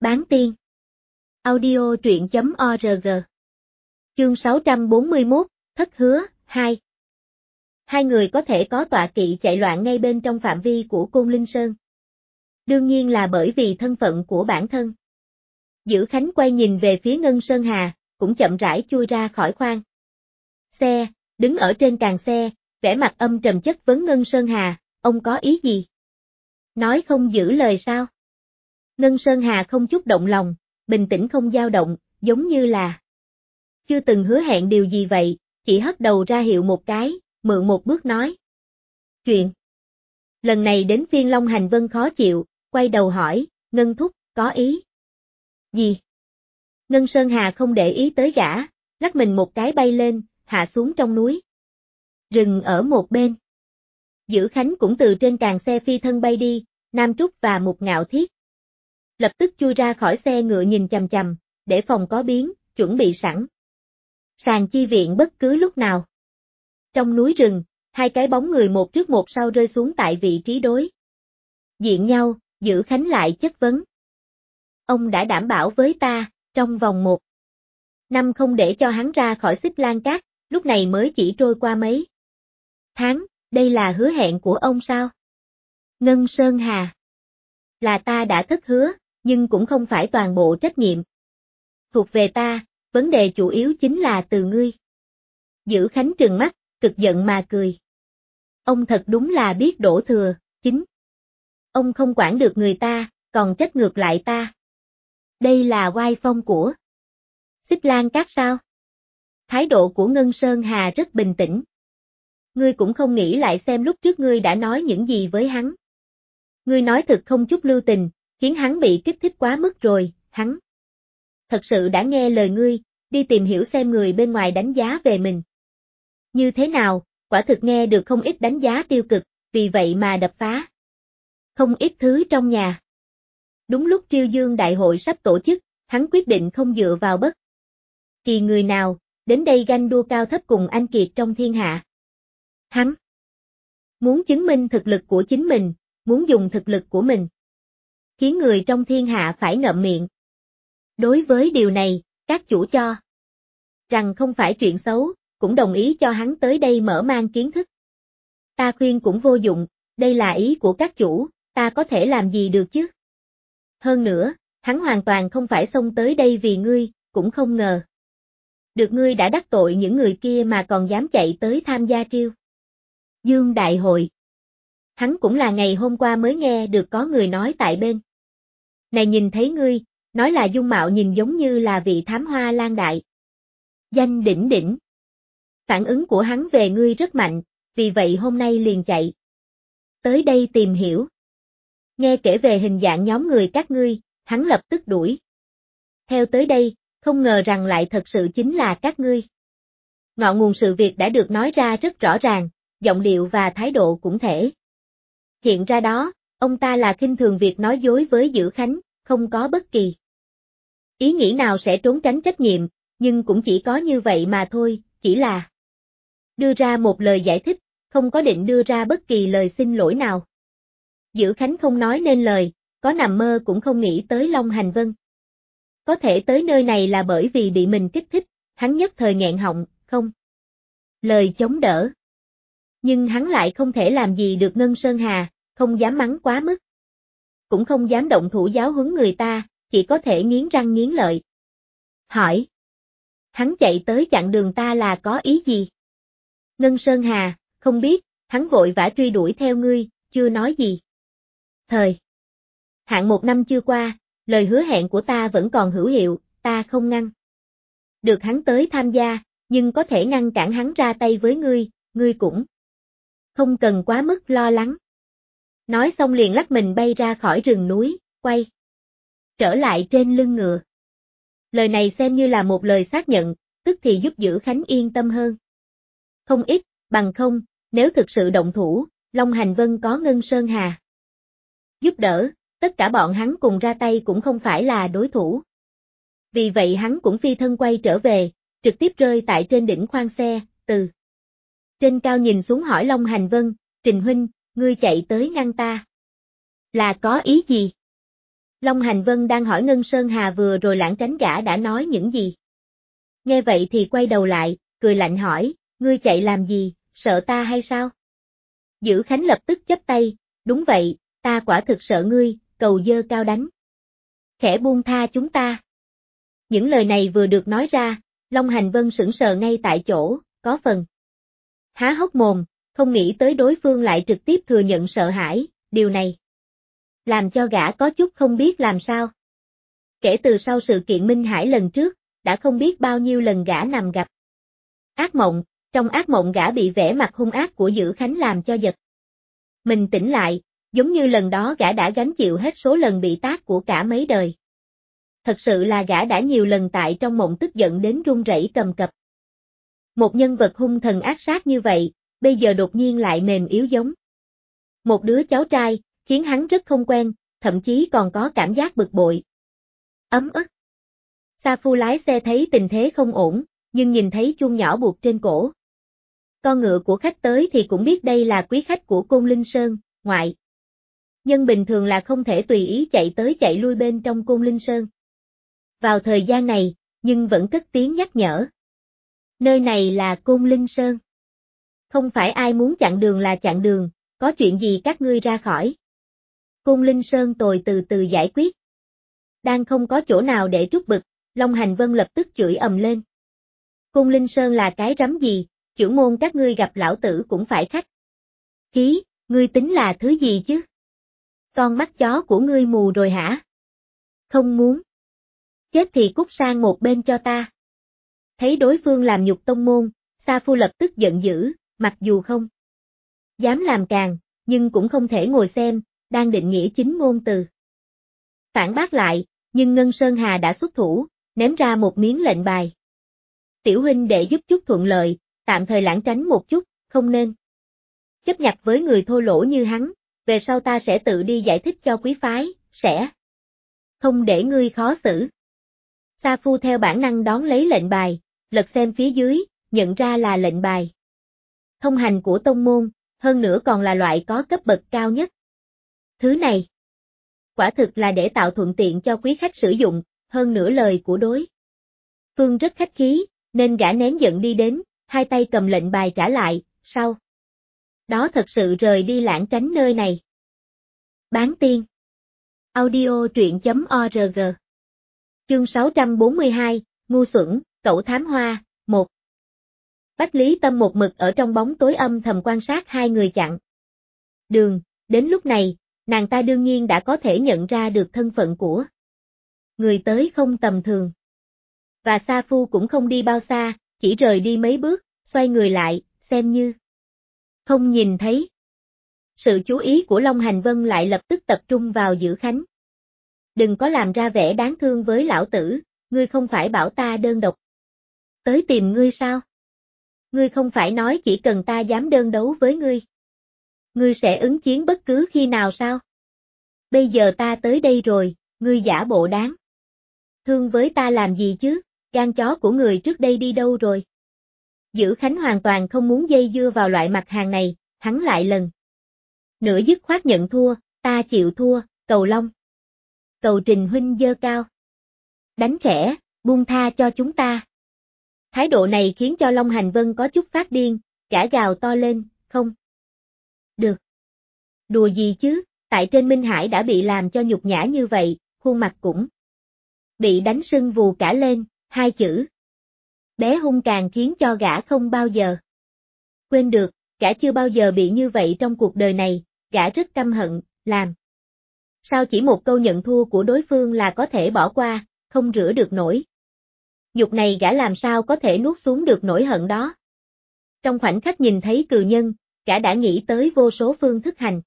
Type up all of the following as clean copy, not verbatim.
Bán tiên. Audio truyện.org. Chương 641, Thất Hứa, 2. Hai người có thể có tọa kỵ chạy loạn ngay bên trong phạm vi của Côn Linh Sơn. Đương nhiên là bởi vì thân phận của bản thân. Dữ Khánh quay nhìn về phía Ngân Sơn Hà, cũng chậm rãi chui ra khỏi khoang xe, đứng ở trên càng xe, vẻ mặt âm trầm chất vấn Ngân Sơn Hà, ông có ý gì? Nói không giữ lời sao? Ngân Sơn Hà không chút động lòng, bình tĩnh không dao động, giống như là chưa từng hứa hẹn điều gì vậy, chỉ hất đầu ra hiệu một cái, mượn một bước nói. Chuyện. Lần này đến phiên Long Hành Vân khó chịu, quay đầu hỏi, Ngân Thúc, có ý gì? Ngân Sơn Hà không để ý tới gã, lắc mình một cái bay lên, hạ xuống trong núi rừng ở một bên. Dữ Khánh cũng từ trên càng xe phi thân bay đi, Nam Trúc và Mục Ngạo Thiết lập tức chui ra khỏi xe ngựa nhìn chằm chằm, để phòng có biến, chuẩn bị sẵn sàng chi viện bất cứ lúc nào. Trong núi rừng, hai cái bóng người một trước một sau rơi xuống tại vị trí đối diện nhau, Dữ Khánh lại chất vấn. Ông đã đảm bảo với ta, trong vòng 1 năm không để cho hắn ra khỏi Xích Lan Cát, lúc này mới chỉ trôi qua mấy tháng, đây là hứa hẹn của ông sao? Ngân Sơn Hà. Là ta đã thất hứa, nhưng cũng không phải toàn bộ trách nhiệm thuộc về ta, vấn đề chủ yếu chính là từ ngươi. Dữ Khánh trừng mắt, cực giận mà cười. Ông thật đúng là biết đổ thừa, chính ông không quản được người ta, còn trách ngược lại ta. Đây là oai phong của Xích Lan Cát sao? Thái độ của Ngân Sơn Hà rất bình tĩnh. Ngươi cũng không nghĩ lại xem lúc trước ngươi đã nói những gì với hắn. Ngươi nói thật không chút lưu tình, khiến hắn bị kích thích quá mức rồi, hắn thật sự đã nghe lời ngươi, đi tìm hiểu xem người bên ngoài đánh giá về mình như thế nào, quả thực nghe được không ít đánh giá tiêu cực, vì vậy mà đập phá không ít thứ trong nhà. Đúng lúc Triêu Dương Đại hội sắp tổ chức, hắn quyết định không dựa vào bất kỳ người nào, đến đây ganh đua cao thấp cùng anh kiệt trong thiên hạ. Hắn muốn chứng minh thực lực của chính mình, muốn dùng thực lực của mình khiến người trong thiên hạ phải ngậm miệng. Đối với điều này, các chủ cho rằng không phải chuyện xấu, cũng đồng ý cho hắn tới đây mở mang kiến thức. Ta khuyên cũng vô dụng, đây là ý của các chủ, ta có thể làm gì được chứ? Hơn nữa, hắn hoàn toàn không phải xông tới đây vì ngươi, cũng không ngờ được ngươi đã đắc tội những người kia mà còn dám chạy tới tham gia Triêu Dương Đại hội. Hắn cũng là ngày hôm qua mới nghe được có người nói tại bên này nhìn thấy ngươi, nói là dung mạo nhìn giống như là vị thám hoa lan đại danh đỉnh đỉnh. Phản ứng của hắn về ngươi rất mạnh, vì vậy hôm nay liền chạy tới đây tìm hiểu. Nghe kể về hình dạng nhóm người các ngươi, hắn lập tức đuổi theo tới đây, không ngờ rằng lại thật sự chính là các ngươi. Ngọn nguồn sự việc đã được nói ra rất rõ ràng, giọng điệu và thái độ cũng thể hiện ra đó, ông ta là khinh thường việc nói dối với Dữ Khánh, không có bất kỳ ý nghĩ nào sẽ trốn tránh trách nhiệm, nhưng cũng chỉ có như vậy mà thôi, chỉ là đưa ra một lời giải thích, không có định đưa ra bất kỳ lời xin lỗi nào. Dữ Khánh không nói nên lời, có nằm mơ cũng không nghĩ tới Long Hành Vân có thể tới nơi này là bởi vì bị mình kích thích, hắn nhất thời nghẹn họng, không lời chống đỡ. Nhưng hắn lại không thể làm gì được Ngân Sơn Hà, không dám mắng quá mức, cũng không dám động thủ giáo huấn người ta, chỉ có thể nghiến răng nghiến lợi. Hỏi. Hắn chạy tới chặn đường ta là có ý gì? Ngân Sơn Hà, không biết, hắn vội vã truy đuổi theo ngươi, chưa nói gì. Thời hạn 1 năm chưa qua, lời hứa hẹn của ta vẫn còn hữu hiệu, ta không ngăn được hắn tới tham gia, nhưng có thể ngăn cản hắn ra tay với ngươi cũng không cần quá mức lo lắng. Nói xong liền lắc mình bay ra khỏi rừng núi, quay trở lại trên lưng ngựa. Lời này xem như là một lời xác nhận, tức thì giúp Dữ Khánh yên tâm hơn không ít, bằng không, nếu thực sự động thủ, Long Hành Vân có Ngân Sơn Hà giúp đỡ, tất cả bọn hắn cùng ra tay cũng không phải là đối thủ. Vì vậy hắn cũng phi thân quay trở về, trực tiếp rơi tại trên đỉnh khoang xe, từ trên cao nhìn xuống hỏi Long Hành Vân, Trình huynh, ngươi chạy tới ngăn ta là có ý gì? Long Hành Vân đang hỏi Ngân Sơn Hà vừa rồi lảng tránh gã đã nói những gì. Nghe vậy thì quay đầu lại, cười lạnh hỏi, ngươi chạy làm gì, sợ ta hay sao? Dữ Khánh lập tức chắp tay, đúng vậy, ta quả thực sợ ngươi, cầu dơ cao đánh. Khẽ buông tha chúng ta. Những lời này vừa được nói ra, Long Hành Vân sững sờ ngay tại chỗ, có phần há hốc mồm, không nghĩ tới đối phương lại trực tiếp thừa nhận sợ hãi, điều này làm cho gã có chút không biết làm sao. Kể từ sau sự kiện Minh Hải lần trước, đã không biết bao nhiêu lần gã nằm gặp ác mộng, trong ác mộng gã bị vẻ mặt hung ác của Dữ Khánh làm cho giật. Mình tỉnh lại, giống như lần đó gã đã gánh chịu hết số lần bị tát của cả mấy đời. Thật sự là gã đã nhiều lần tại trong mộng tức giận đến run rẩy cầm cập. Một nhân vật hung thần ác sát như vậy, bây giờ đột nhiên lại mềm yếu giống một đứa cháu trai, khiến hắn rất không quen, thậm chí còn có cảm giác bực bội. Ấm ức. Sa Phu lái xe thấy tình thế không ổn, nhưng nhìn thấy chuông nhỏ buộc trên cổ. Con ngựa của khách tới thì cũng biết đây là quý khách của Côn Linh Sơn, ngoại nhân bình thường là không thể tùy ý chạy tới chạy lui bên trong Côn Linh Sơn. Vào thời gian này, nhưng vẫn cất tiếng nhắc nhở. Nơi này là Côn Linh Sơn. Không phải ai muốn chặn đường là chặn đường, có chuyện gì các ngươi ra khỏi. Côn Linh Sơn tồi từ từ giải quyết. Đang không có chỗ nào để trút bực, Long Hành Vân lập tức chửi ầm lên. Côn Linh Sơn là cái rắm gì, chưởng môn các ngươi gặp lão tử cũng phải khách khí, ngươi tính là thứ gì chứ? Con mắt chó của ngươi mù rồi hả? Không muốn. Chết thì cút sang một bên cho ta. Thấy đối phương làm nhục tông môn, Sa Phu lập tức giận dữ, mặc dù không dám làm càng, nhưng cũng không thể ngồi xem, đang định nghĩa chính ngôn từ. Phản bác lại, nhưng Ngân Sơn Hà đã xuất thủ, ném ra một miếng lệnh bài. Tiểu huynh đệ giúp chút thuận lợi, tạm thời lãng tránh một chút, không nên chấp nhặt với người thô lỗ như hắn, về sau ta sẽ tự đi giải thích cho quý phái, sẽ không để ngươi khó xử. Sa Phu theo bản năng đón lấy lệnh bài, lật xem phía dưới, nhận ra là lệnh bài thông hành của tông môn, hơn nữa còn là loại có cấp bậc cao nhất. Thứ này, quả thực là để tạo thuận tiện cho quý khách sử dụng, hơn nữa lời của đối phương rất khách khí, nên gã nén giận đi đến, hai tay cầm lệnh bài trả lại, sau đó thật sự rời đi lãng tránh nơi này. Bán tiên. Audio truyện.org. Chương 642, ngu xuẩn, cẩu thám hoa, 1. Bách Lý Tâm một mực ở trong bóng tối âm thầm quan sát hai người chặn đường, đến lúc này, nàng ta đương nhiên đã có thể nhận ra được thân phận của người tới không tầm thường. Và Sa Phu cũng không đi bao xa, chỉ rời đi mấy bước, xoay người lại, xem như không nhìn thấy. Sự chú ý của Long Hành Vân lại lập tức tập trung vào Dữ Khánh. Đừng có làm ra vẻ đáng thương với lão tử, ngươi không phải bảo ta đơn độc tới tìm ngươi sao? Ngươi không phải nói chỉ cần ta dám đơn đấu với ngươi, ngươi sẽ ứng chiến bất cứ khi nào sao? Bây giờ ta tới đây rồi, ngươi giả bộ đáng thương với ta làm gì chứ, gan chó của người trước đây đi đâu rồi? Dữ Khánh hoàn toàn không muốn dây dưa vào loại mặt hàng này, hắn lại lần nữa dứt khoát nhận thua, ta chịu thua, cầu Long. Cầu Trình huynh dơ cao đánh khẽ, buông tha cho chúng ta. Thái độ này khiến cho Long Hành Vân có chút phát điên, gã gào to lên, không được. Đùa gì chứ, tại trên Minh Hải đã bị làm cho nhục nhã như vậy, khuôn mặt cũng bị đánh sưng vù cả lên, hai chữ bé hung càng khiến cho gã không bao giờ quên được, gã chưa bao giờ bị như vậy trong cuộc đời này, gã rất căm hận, làm sao chỉ một câu nhận thua của đối phương là có thể bỏ qua, không rửa được nổi. Nhục này gã làm sao có thể nuốt xuống được nỗi hận đó. Trong khoảnh khắc nhìn thấy cừu nhân, gã đã nghĩ tới vô số phương thức hành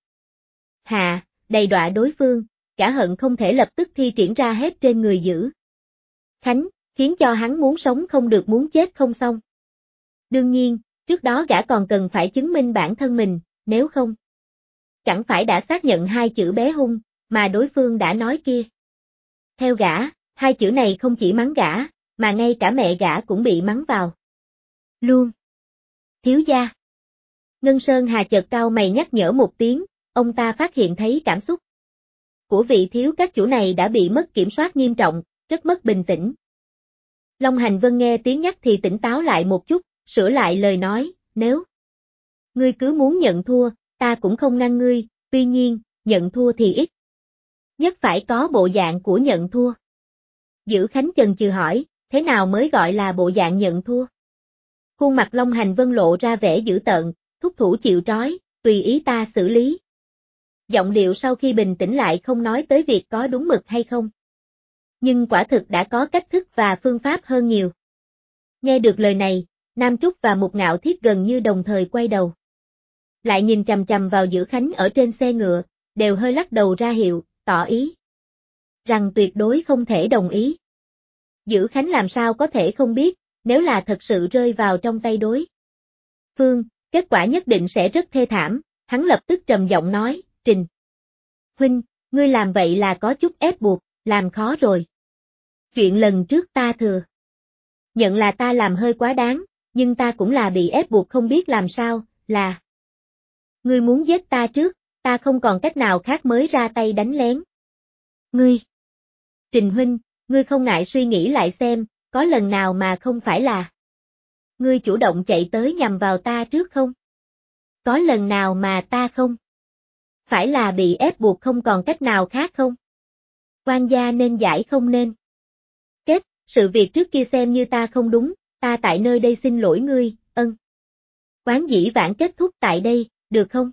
hạ, đầy đọa đối phương, gã hận không thể lập tức thi triển ra hết trên người Dữ Khánh, khiến cho hắn muốn sống không được muốn chết không xong. Đương nhiên, trước đó gã còn cần phải chứng minh bản thân mình, nếu không chẳng phải đã xác nhận hai chữ bé hung, mà đối phương đã nói kia. Theo gã, hai chữ này không chỉ mắng gã, mà ngay cả mẹ gã cũng bị mắng vào luôn. Thiếu gia. Ngân Sơn Hà chợt cau mày nhắc nhở một tiếng, ông ta phát hiện thấy cảm xúc của vị thiếu các chủ này đã bị mất kiểm soát nghiêm trọng, rất mất bình tĩnh. Long Hành Vân nghe tiếng nhắc thì tỉnh táo lại một chút, sửa lại lời nói, nếu ngươi cứ muốn nhận thua, ta cũng không ngăn ngươi, tuy nhiên, nhận thua thì ít nhất phải có bộ dạng của nhận thua. Dữ Khánh chần chừ hỏi, thế nào mới gọi là bộ dạng nhận thua? Khuôn mặt Long Hành Vân lộ ra vẻ dữ tợn, thúc thủ chịu trói, tùy ý ta xử lý. Giọng điệu sau khi bình tĩnh lại không nói tới việc có đúng mực hay không. Nhưng quả thực đã có cách thức và phương pháp hơn nhiều. Nghe được lời này, Nam Trúc và Mục Ngạo Thiết gần như đồng thời quay đầu. Lại nhìn chằm chằm vào Dữ Khánh ở trên xe ngựa, đều hơi lắc đầu ra hiệu, tỏ ý rằng tuyệt đối không thể đồng ý. Dữ Khánh làm sao có thể không biết, nếu là thật sự rơi vào trong tay đối phương, kết quả nhất định sẽ rất thê thảm, hắn lập tức trầm giọng nói, Trình huynh, ngươi làm vậy là có chút ép buộc, làm khó rồi. Chuyện lần trước ta thừa nhận là ta làm hơi quá đáng, nhưng ta cũng là bị ép buộc không biết làm sao, là ngươi muốn giết ta trước, ta không còn cách nào khác mới ra tay đánh lén. Ngươi, Trình huynh, ngươi không ngại suy nghĩ lại xem, có lần nào mà không phải là ngươi chủ động chạy tới nhằm vào ta trước không? Có lần nào mà ta không phải là bị ép buộc không còn cách nào khác không? Quan gia nên giải không nên kết, sự việc trước kia xem như ta không đúng, ta tại nơi đây xin lỗi ngươi, ân. Quán dĩ vãng kết thúc tại đây, được không?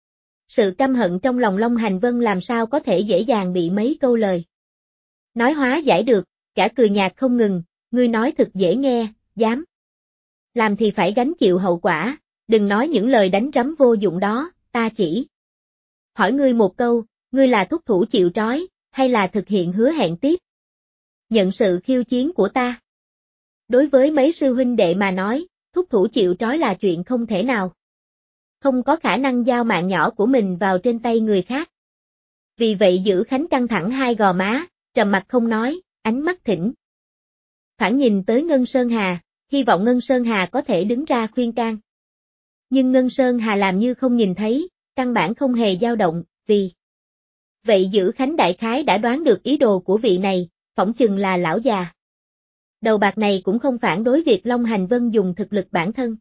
Sự căm hận trong lòng Long Hành Vân làm sao có thể dễ dàng bị mấy câu lời nói hóa giải được, cả cười nhạt không ngừng, ngươi nói thật dễ nghe, dám làm thì phải gánh chịu hậu quả, đừng nói những lời đánh rắm vô dụng đó, ta chỉ hỏi ngươi một câu, ngươi là thúc thủ chịu trói, hay là thực hiện hứa hẹn tiếp? Nhận sự khiêu chiến của ta. Đối với mấy sư huynh đệ mà nói, thúc thủ chịu trói là chuyện không thể nào. Không có khả năng giao mạng nhỏ của mình vào trên tay người khác. Vì vậy Dữ Khánh căng thẳng hai gò má, trầm mặt không nói, ánh mắt thỉnh thoảng nhìn tới Ngân Sơn Hà, hy vọng Ngân Sơn Hà có thể đứng ra khuyên can. Nhưng Ngân Sơn Hà làm như không nhìn thấy, căn bản không hề dao động, vì vậy Dữ Khánh đại khái đã đoán được ý đồ của vị này, phỏng chừng là lão già đầu bạc này cũng không phản đối việc Long Hành Vân dùng thực lực bản thân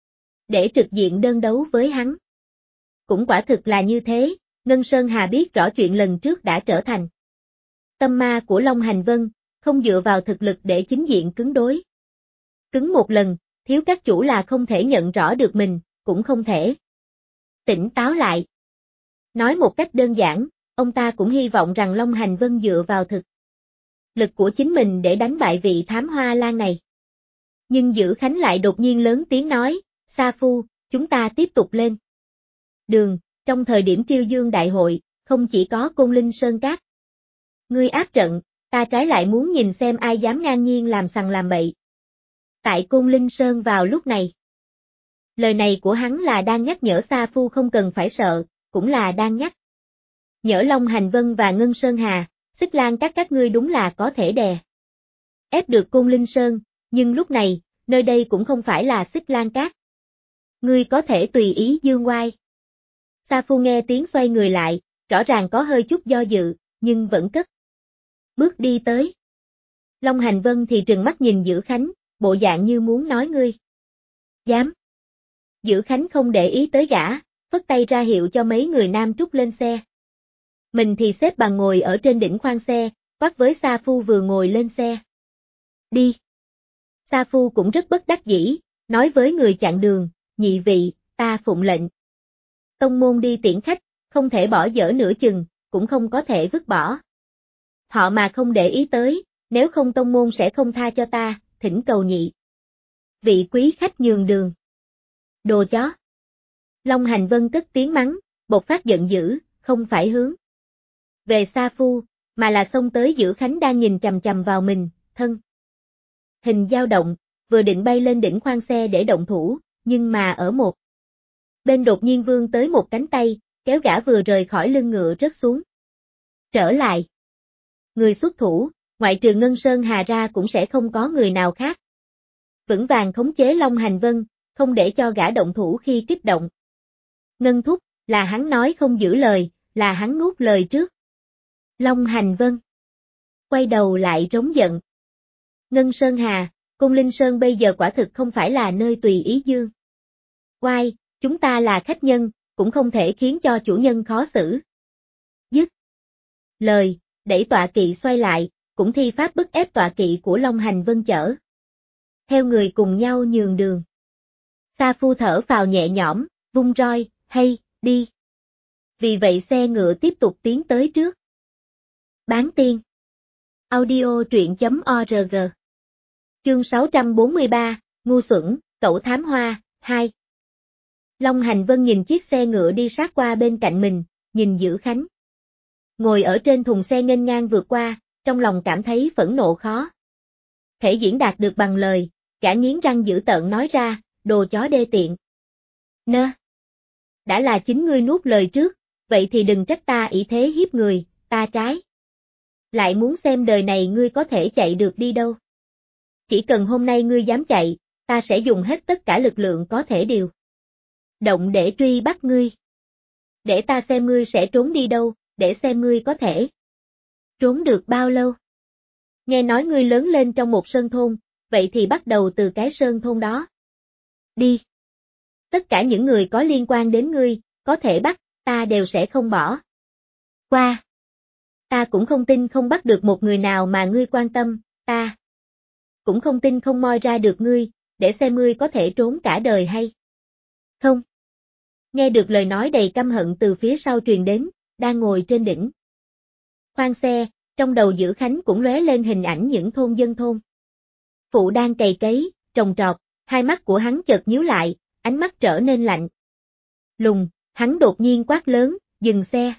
để trực diện đơn đấu với hắn. Cũng quả thực là như thế, Ngân Sơn Hà biết rõ chuyện lần trước đã trở thành tâm ma của Long Hành Vân, không dựa vào thực lực để chính diện cứng đối. Cứng một lần, thiếu các chủ là không thể nhận rõ được mình, cũng không thể tỉnh táo lại. Nói một cách đơn giản, ông ta cũng hy vọng rằng Long Hành Vân dựa vào thực lực của chính mình để đánh bại vị thám hoa lan này. Nhưng Dữ Khánh lại đột nhiên lớn tiếng nói, Sa Phu, chúng ta tiếp tục lên đường, trong thời điểm Triêu Dương Đại hội, không chỉ có Côn Linh Sơn Cát. Ngươi áp trận, ta trái lại muốn nhìn xem ai dám ngang nhiên làm sằng làm bậy. Tại Côn Linh Sơn vào lúc này. Lời này của hắn là đang nhắc nhở Sa Phu không cần phải sợ, cũng là đang nhắc nhở Long Hành Vân và Ngân Sơn Hà, Xích Lan các ngươi đúng là có thể đè ép được Côn Linh Sơn, nhưng lúc này, nơi đây cũng không phải là Xích Lan Cát. Ngươi có thể tùy ý dương oai. Sa Phu nghe tiếng xoay người lại, rõ ràng có hơi chút do dự, nhưng vẫn cất bước đi tới. Long Hành Vân thì trừng mắt nhìn Dữ Khánh, bộ dạng như muốn nói ngươi dám. Dữ Khánh không để ý tới gã, phất tay ra hiệu cho mấy người Nam Trúc lên xe. Mình thì xếp bằng ngồi ở trên đỉnh khoang xe, quát với Sa Phu vừa ngồi lên xe. Đi. Sa Phu cũng rất bất đắc dĩ, nói với người chặn đường, nhị vị, ta phụng lệnh. Tông môn đi tiễn khách, không thể bỏ dở nửa chừng, cũng không có thể vứt bỏ. Họ mà không để ý tới, nếu không tông môn sẽ không tha cho ta, thỉnh cầu nhị vị quý khách nhường đường. Đồ chó. Long Hành Vân cất tiếng mắng, bộc phát giận dữ, không phải hướng về Sa Phu, mà là xông tới Dữ Khánh đang nhìn chằm chằm vào mình, thân hình dao động, vừa định bay lên đỉnh khoang xe để động thủ, nhưng mà ở một bên đột nhiên vươn tới một cánh tay, kéo gã vừa rời khỏi lưng ngựa rớt xuống. Trở lại. Người xuất thủ, ngoại trừ Ngân Sơn Hà ra cũng sẽ không có người nào khác. Vững vàng khống chế Long Hành Vân, không để cho gã động thủ khi kích động. Ngân thúc, là hắn nói không giữ lời, là hắn nuốt lời trước. Long Hành Vân quay đầu lại rống giận. Ngân Sơn Hà, Côn Linh Sơn bây giờ quả thực không phải là nơi tùy ý dương. Oai, chúng ta là khách nhân, cũng không thể khiến cho chủ nhân khó xử. Dứt lời, đẩy tọa kỵ xoay lại, cũng thi pháp bức ép tọa kỵ của Long Hành Vân chở. Theo người cùng nhau nhường đường. Sa Phu thở phào nhẹ nhõm, vung roi, hay, đi. Vì vậy xe ngựa tiếp tục tiến tới trước. Bán tiên. Audio truyện.org. Chương 643, ngu xuẩn, cẩu thám hoa, 2. Long Hành Vân nhìn chiếc xe ngựa đi sát qua bên cạnh mình, nhìn Dữ Khánh. Ngồi ở trên thùng xe nghênh ngang vượt qua, trong lòng cảm thấy phẫn nộ khó thể diễn đạt được bằng lời, gã nghiến răng dữ tợn nói ra, đồ chó đê tiện. Nơ. Đã là chính ngươi nuốt lời trước, vậy thì đừng trách ta ỷ thế hiếp người, ta trái. Lại muốn xem đời này ngươi có thể chạy được đi đâu. Chỉ cần hôm nay ngươi dám chạy, ta sẽ dùng hết tất cả lực lượng có thể điều động để truy bắt ngươi. Để ta xem ngươi sẽ trốn đi đâu, để xem ngươi có thể trốn được bao lâu. Nghe nói ngươi lớn lên trong một sơn thôn, vậy thì bắt đầu từ cái sơn thôn đó. Đi. Tất cả những người có liên quan đến ngươi, có thể bắt, ta đều sẽ không bỏ qua. Ta cũng không tin không bắt được một người nào mà ngươi quan tâm, ta cũng không tin không moi ra được ngươi, để xem ngươi có thể trốn cả đời hay không. Nghe được lời nói đầy căm hận từ phía sau truyền đến, đang ngồi trên đỉnh khoang xe, trong đầu Dữ Khánh cũng lóe lên hình ảnh những thôn dân thôn phụ đang cày cấy, trồng trọt, hai mắt của hắn chợt nhíu lại, ánh mắt trở nên lạnh lùng, hắn đột nhiên quát lớn, dừng xe.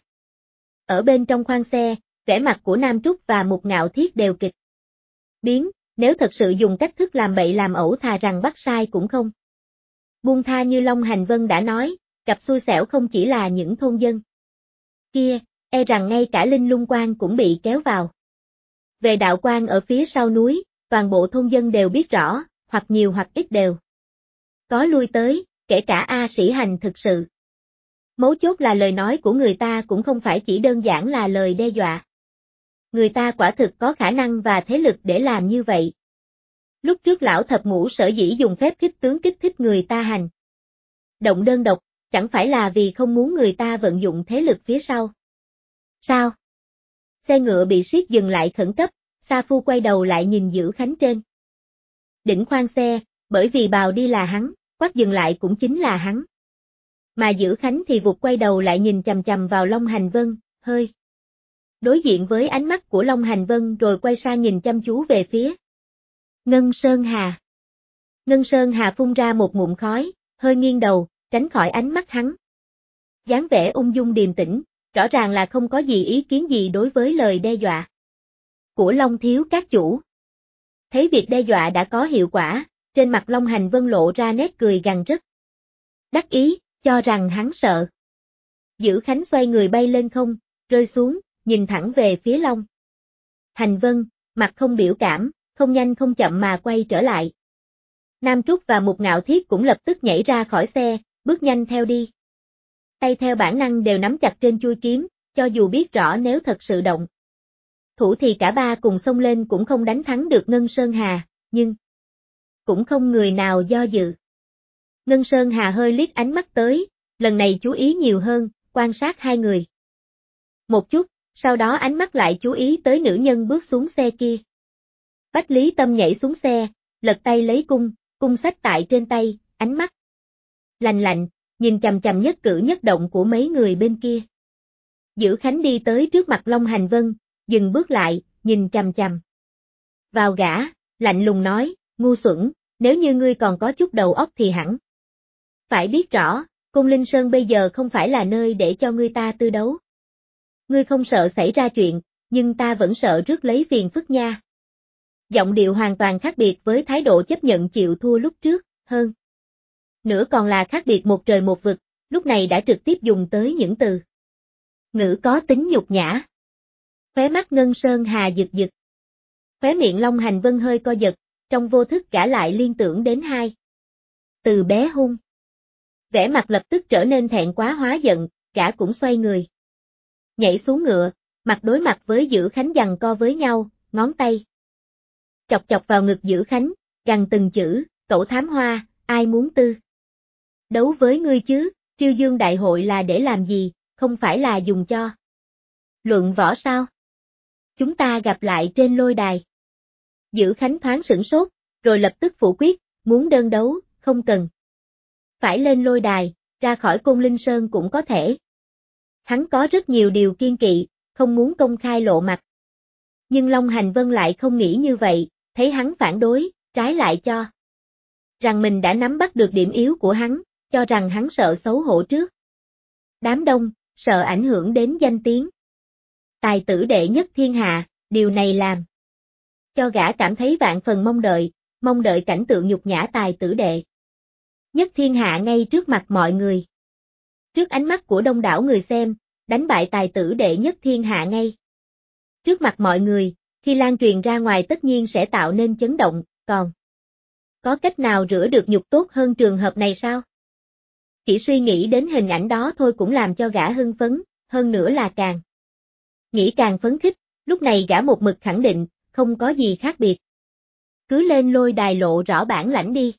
Ở bên trong khoang xe, vẻ mặt của Nam Trúc và Mục Ngạo Thiết đều kịch biến, nếu thật sự dùng cách thức làm bậy làm ẩu thà rằng bắt sai cũng không buông tha như Long Hành Vân đã nói, gặp xui xẻo không chỉ là những thôn dân kia, e rằng ngay cả Linh Lung Quan cũng bị kéo vào. Về đạo quan ở phía sau núi, toàn bộ thôn dân đều biết rõ, hoặc nhiều hoặc ít đều có lui tới, kể cả A Sĩ Hành thực sự. Mấu chốt là lời nói của người ta cũng không phải chỉ đơn giản là lời đe dọa. Người ta quả thực có khả năng và thế lực để làm như vậy. Lúc trước lão thập ngũ sở dĩ dùng phép khích tướng kích thích người ta hành động đơn độc, chẳng phải là vì không muốn người ta vận dụng thế lực phía sau. Sao? Xe ngựa bị siết dừng lại khẩn cấp, Sa Phu quay đầu lại nhìn Dữ Khánh trên đỉnh khoang xe, bởi vì bào đi là hắn, quát dừng lại cũng chính là hắn. Mà Dữ Khánh thì vụt quay đầu lại nhìn chằm chằm vào Long Hành Vân, hơi đối diện với ánh mắt của Long Hành Vân rồi quay sang nhìn chăm chú về phía Ngân Sơn Hà. Ngân Sơn Hà phun ra một ngụm khói, hơi nghiêng đầu, tránh khỏi ánh mắt hắn. Dáng vẻ ung dung điềm tĩnh, rõ ràng là không có gì ý kiến gì đối với lời đe dọa của Long Thiếu các chủ. Thấy việc đe dọa đã có hiệu quả, trên mặt Long Hành Vân lộ ra nét cười gằn rất đắc ý, cho rằng hắn sợ. Dữ Khánh xoay người bay lên không, rơi xuống, nhìn thẳng về phía Long Hành Vân, mặt không biểu cảm, không nhanh không chậm mà quay trở lại. Nam Trúc và Mục Ngạo Thiết cũng lập tức nhảy ra khỏi xe, bước nhanh theo đi. Tay theo bản năng đều nắm chặt trên chuôi kiếm, cho dù biết rõ nếu thật sự động thủ thì cả ba cùng xông lên cũng không đánh thắng được Ngân Sơn Hà, nhưng cũng không người nào do dự. Ngân Sơn Hà hơi liếc ánh mắt tới, lần này chú ý nhiều hơn, quan sát hai người một chút, sau đó ánh mắt lại chú ý tới nữ nhân bước xuống xe kia. Bách Lý Tâm nhảy xuống xe, lật tay lấy cung xách tại trên tay, ánh mắt lạnh lạnh, nhìn chằm chằm nhất cử nhất động của mấy người bên kia. Dữ Khánh đi tới trước mặt Long Hành Vân, dừng bước lại, nhìn chằm chằm vào gã, lạnh lùng nói, ngu xuẩn, nếu như ngươi còn có chút đầu óc thì hẳn phải biết rõ, Côn Linh Sơn bây giờ không phải là nơi để cho ngươi ta tư đấu. Ngươi không sợ xảy ra chuyện, nhưng ta vẫn sợ rước lấy phiền phức nha. Giọng điệu hoàn toàn khác biệt với thái độ chấp nhận chịu thua lúc trước, hơn nữa còn là khác biệt một trời một vực, lúc này đã trực tiếp dùng tới những từ ngữ có tính nhục nhã. Khóe mắt Ngân Sơn Hà giật giật. Khóe miệng Long Hành Vân hơi co giật, trong vô thức gã lại liên tưởng đến hai từ bé hung. Vẻ mặt lập tức trở nên thẹn quá hóa giận, gã cũng xoay người nhảy xuống ngựa, mặt đối mặt với Dữ Khánh giằng co với nhau, ngón tay chọc chọc vào ngực Dữ Khánh, gằn từng chữ, cẩu thám hoa, ai muốn tư đấu với ngươi chứ, Triêu Dương đại hội là để làm gì, không phải là dùng cho luận võ sao? Chúng ta gặp lại trên lôi đài. Dữ Khánh thoáng sửng sốt, rồi lập tức phủ quyết, muốn đơn đấu, không cần phải lên lôi đài, ra khỏi Côn Linh Sơn cũng có thể. Hắn có rất nhiều điều kiêng kỵ, không muốn công khai lộ mặt. Nhưng Long Hành Vân lại không nghĩ như vậy, thấy hắn phản đối, trái lại cho rằng mình đã nắm bắt được điểm yếu của hắn, cho rằng hắn sợ xấu hổ trước đám đông, sợ ảnh hưởng đến danh tiếng. Tài tử đệ nhất thiên hạ, điều này làm cho gã cảm thấy vạn phần mong đợi cảnh tượng nhục nhã tài tử đệ nhất thiên hạ ngay trước mặt mọi người. Trước ánh mắt của đông đảo người xem, đánh bại tài tử đệ nhất thiên hạ ngay trước mặt mọi người, khi lan truyền ra ngoài tất nhiên sẽ tạo nên chấn động, còn có cách nào rửa được nhục tốt hơn trường hợp này sao? Chỉ suy nghĩ đến hình ảnh đó thôi cũng làm cho gã hưng phấn, hơn nữa là càng nghĩ càng phấn khích, lúc này gã một mực khẳng định, không có gì khác biệt. Cứ lên lôi đài lộ rõ bản lãnh đi.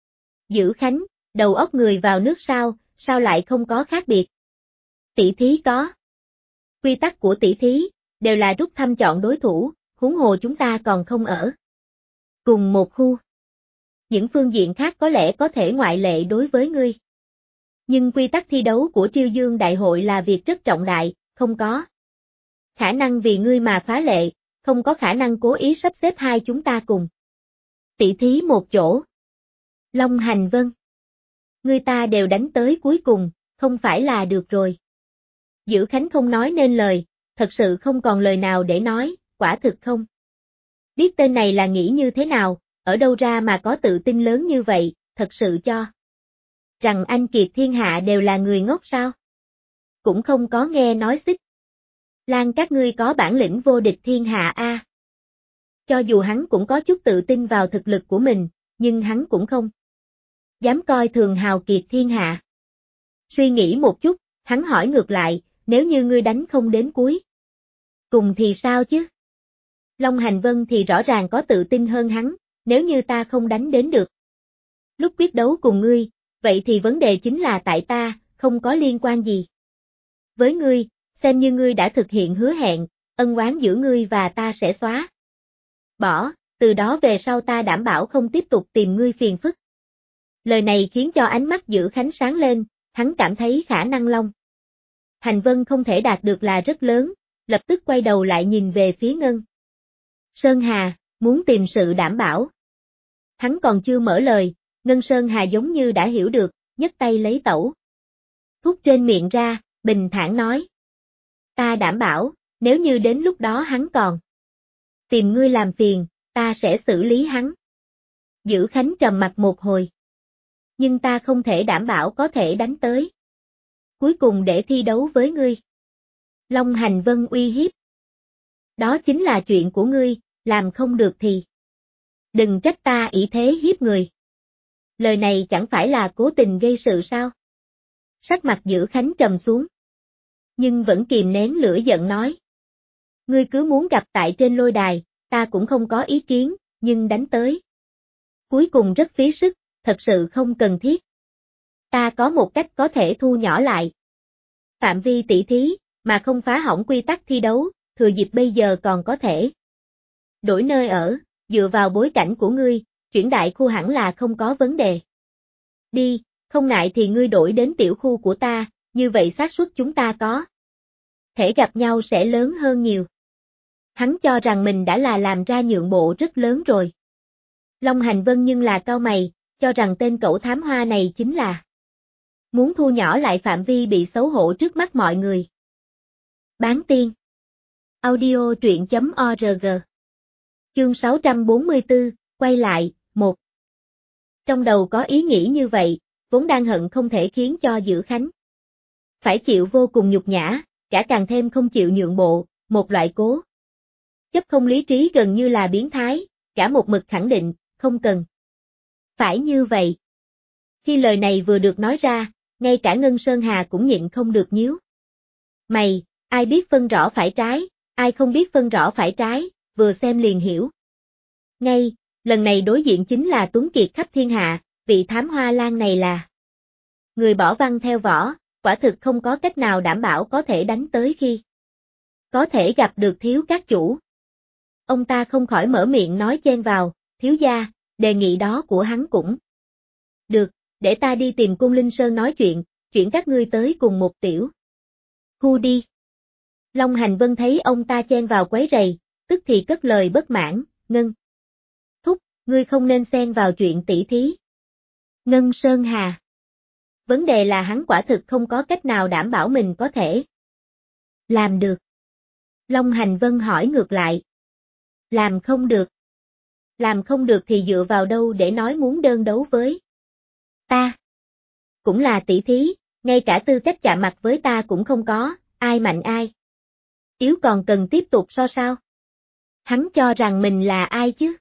Dữ Khánh, đầu óc người vào nước sao lại không có khác biệt? Tỷ thí có. Quy tắc của tỷ thí, đều là rút thăm chọn đối thủ, huống hồ chúng ta còn không ở cùng một khu. Những phương diện khác có lẽ có thể ngoại lệ đối với ngươi. Nhưng quy tắc thi đấu của Triêu Dương Đại hội là việc rất trọng đại, không có khả năng vì ngươi mà phá lệ, không có khả năng cố ý sắp xếp hai chúng ta cùng tỷ thí một chỗ. Long Hành Vân, ngươi ta đều đánh tới cuối cùng, không phải là được rồi. Dữ Khánh không nói nên lời, thật sự không còn lời nào để nói, quả thực không biết tên này là nghĩ như thế nào, ở đâu ra mà có tự tin lớn như vậy, thật sự cho rằng anh kiệt thiên hạ đều là người ngốc sao? Cũng không có nghe nói Xích Lan các ngươi có bản lĩnh vô địch thiên hạ a. Cho dù hắn cũng có chút tự tin vào thực lực của mình, nhưng hắn cũng không dám coi thường hào kiệt thiên hạ. Suy nghĩ một chút, hắn hỏi ngược lại, nếu như ngươi đánh không đến cuối cùng thì sao chứ? Long Hành Vân thì rõ ràng có tự tin hơn hắn, nếu như ta không đánh đến được lúc quyết đấu cùng ngươi, vậy thì vấn đề chính là tại ta, không có liên quan gì với ngươi, xem như ngươi đã thực hiện hứa hẹn, ân oán giữa ngươi và ta sẽ xóa bỏ, từ đó về sau ta đảm bảo không tiếp tục tìm ngươi phiền phức. Lời này khiến cho ánh mắt Dữ Khánh sáng lên, hắn cảm thấy khả năng Long Hành Vân không thể đạt được là rất lớn, lập tức quay đầu lại nhìn về phía Ngân Sơn Hà, muốn tìm sự đảm bảo. Hắn còn chưa mở lời, Ngân Sơn Hà giống như đã hiểu được, nhấc tay lấy tẩu thuốc trên miệng ra, bình thản nói. Ta đảm bảo, nếu như đến lúc đó hắn còn tìm ngươi làm phiền, ta sẽ xử lý hắn. Dữ Khánh trầm mặt một hồi. Nhưng ta không thể đảm bảo có thể đánh tới cuối cùng để thi đấu với ngươi. Long Hành Vân uy hiếp. Đó chính là chuyện của ngươi, làm không được thì đừng trách ta ỷ thế hiếp người. Lời này chẳng phải là cố tình gây sự sao? Sắc mặt Dữ Khánh trầm xuống. Nhưng vẫn kìm nén lửa giận nói. Ngươi cứ muốn gặp tại trên lôi đài, ta cũng không có ý kiến, nhưng đánh tới cuối cùng rất phí sức, thật sự không cần thiết. Ta có một cách có thể thu nhỏ lại phạm vi tỷ thí, mà không phá hỏng quy tắc thi đấu, thừa dịp bây giờ còn có thể đổi nơi ở, dựa vào bối cảnh của ngươi, chuyển đại khu hẳn là không có vấn đề. Đi, không ngại thì ngươi đổi đến tiểu khu của ta, như vậy xác suất chúng ta có thể gặp nhau sẽ lớn hơn nhiều. Hắn cho rằng mình đã là làm ra nhượng bộ rất lớn rồi. Long Hành Vân nhưng là cau mày, cho rằng tên cẩu thám hoa này chính là muốn thu nhỏ lại phạm vi bị xấu hổ trước mắt mọi người. Bán tiên. Audio truyện.org. Chương 644, quay lại, 1. Trong đầu có ý nghĩ như vậy, vốn đang hận không thể khiến cho Dữ Khánh phải chịu vô cùng nhục nhã, cả càng thêm không chịu nhượng bộ, một loại cố chấp không lý trí gần như là biến thái, cả một mực khẳng định, không cần phải như vậy. Khi lời này vừa được nói ra, ngay cả Ngân Sơn Hà cũng nhịn không được nhíu mày, ai biết phân rõ phải trái, Ai không biết phân rõ phải trái, vừa xem liền hiểu. Ngay, lần này đối diện chính là tuấn kiệt khắp thiên hạ, vị thám hoa lan này là người bỏ văn theo võ, quả thực không có cách nào đảm bảo có thể đánh tới khi có thể gặp được thiếu các chủ. Ông ta không khỏi mở miệng nói chen vào, thiếu gia, đề nghị đó của hắn cũng được, để ta đi tìm Côn Linh Sơn nói chuyện, chuyển các ngươi tới cùng một tiểu khu đi. Long Hành Vân thấy ông ta chen vào quấy rầy, tức thì cất lời bất mãn, Ngân thúc, ngươi không nên xen vào chuyện tỷ thí. Ngân Sơn Hà. Vấn đề là hắn quả thực không có cách nào đảm bảo mình có thể làm được. Long Hành Vân hỏi ngược lại. Làm không được. Làm không được thì dựa vào đâu để nói muốn đơn đấu với ta. Cũng là tỷ thí, ngay cả tư cách chạm mặt với ta cũng không có, ai mạnh ai yếu còn cần tiếp tục so sao? Hắn cho rằng mình là ai chứ?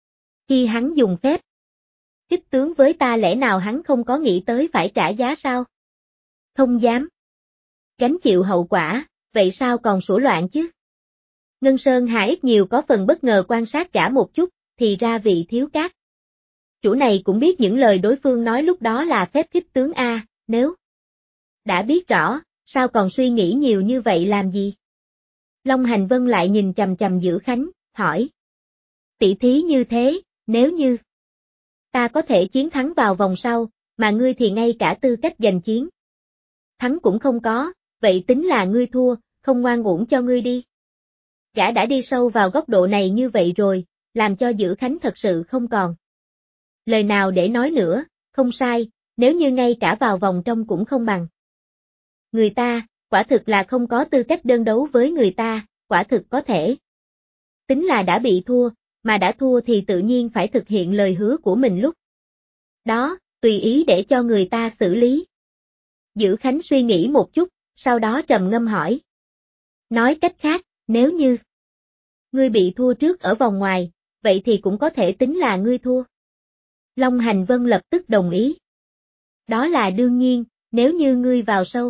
Khi hắn dùng phép kích tướng với ta lẽ nào hắn không có nghĩ tới phải trả giá sao? Không dám gánh chịu hậu quả, vậy sao còn sủa loạn chứ? Ngân Sơn Hà ít nhiều có phần bất ngờ quan sát gã một chút, thì ra vị thiếu cát chủ này cũng biết những lời đối phương nói lúc đó là phép kích tướng A, nếu đã biết rõ, sao còn suy nghĩ nhiều như vậy làm gì? Long Hành Vân lại nhìn chằm chằm Dữ Khánh, hỏi. Tỷ thí như thế, nếu như ta có thể chiến thắng vào vòng sau, mà ngươi thì ngay cả tư cách giành chiến thắng cũng không có, vậy tính là ngươi thua, không ngoan uổng cho ngươi đi. Gã đã đi sâu vào góc độ này như vậy rồi, làm cho Dữ Khánh thật sự không còn lời nào để nói nữa, không sai, nếu như ngay cả vào vòng trong cũng không bằng người ta, quả thực là không có tư cách đơn đấu với người ta, quả thực có thể tính là đã bị thua, mà đã thua thì tự nhiên phải thực hiện lời hứa của mình lúc đó, tùy ý để cho người ta xử lý. Dữ Khánh suy nghĩ một chút, sau đó trầm ngâm hỏi. Nói cách khác, nếu như ngươi bị thua trước ở vòng ngoài, vậy thì cũng có thể tính là ngươi thua. Long Hành Vân lập tức đồng ý. Đó là đương nhiên, nếu như ngươi vào sâu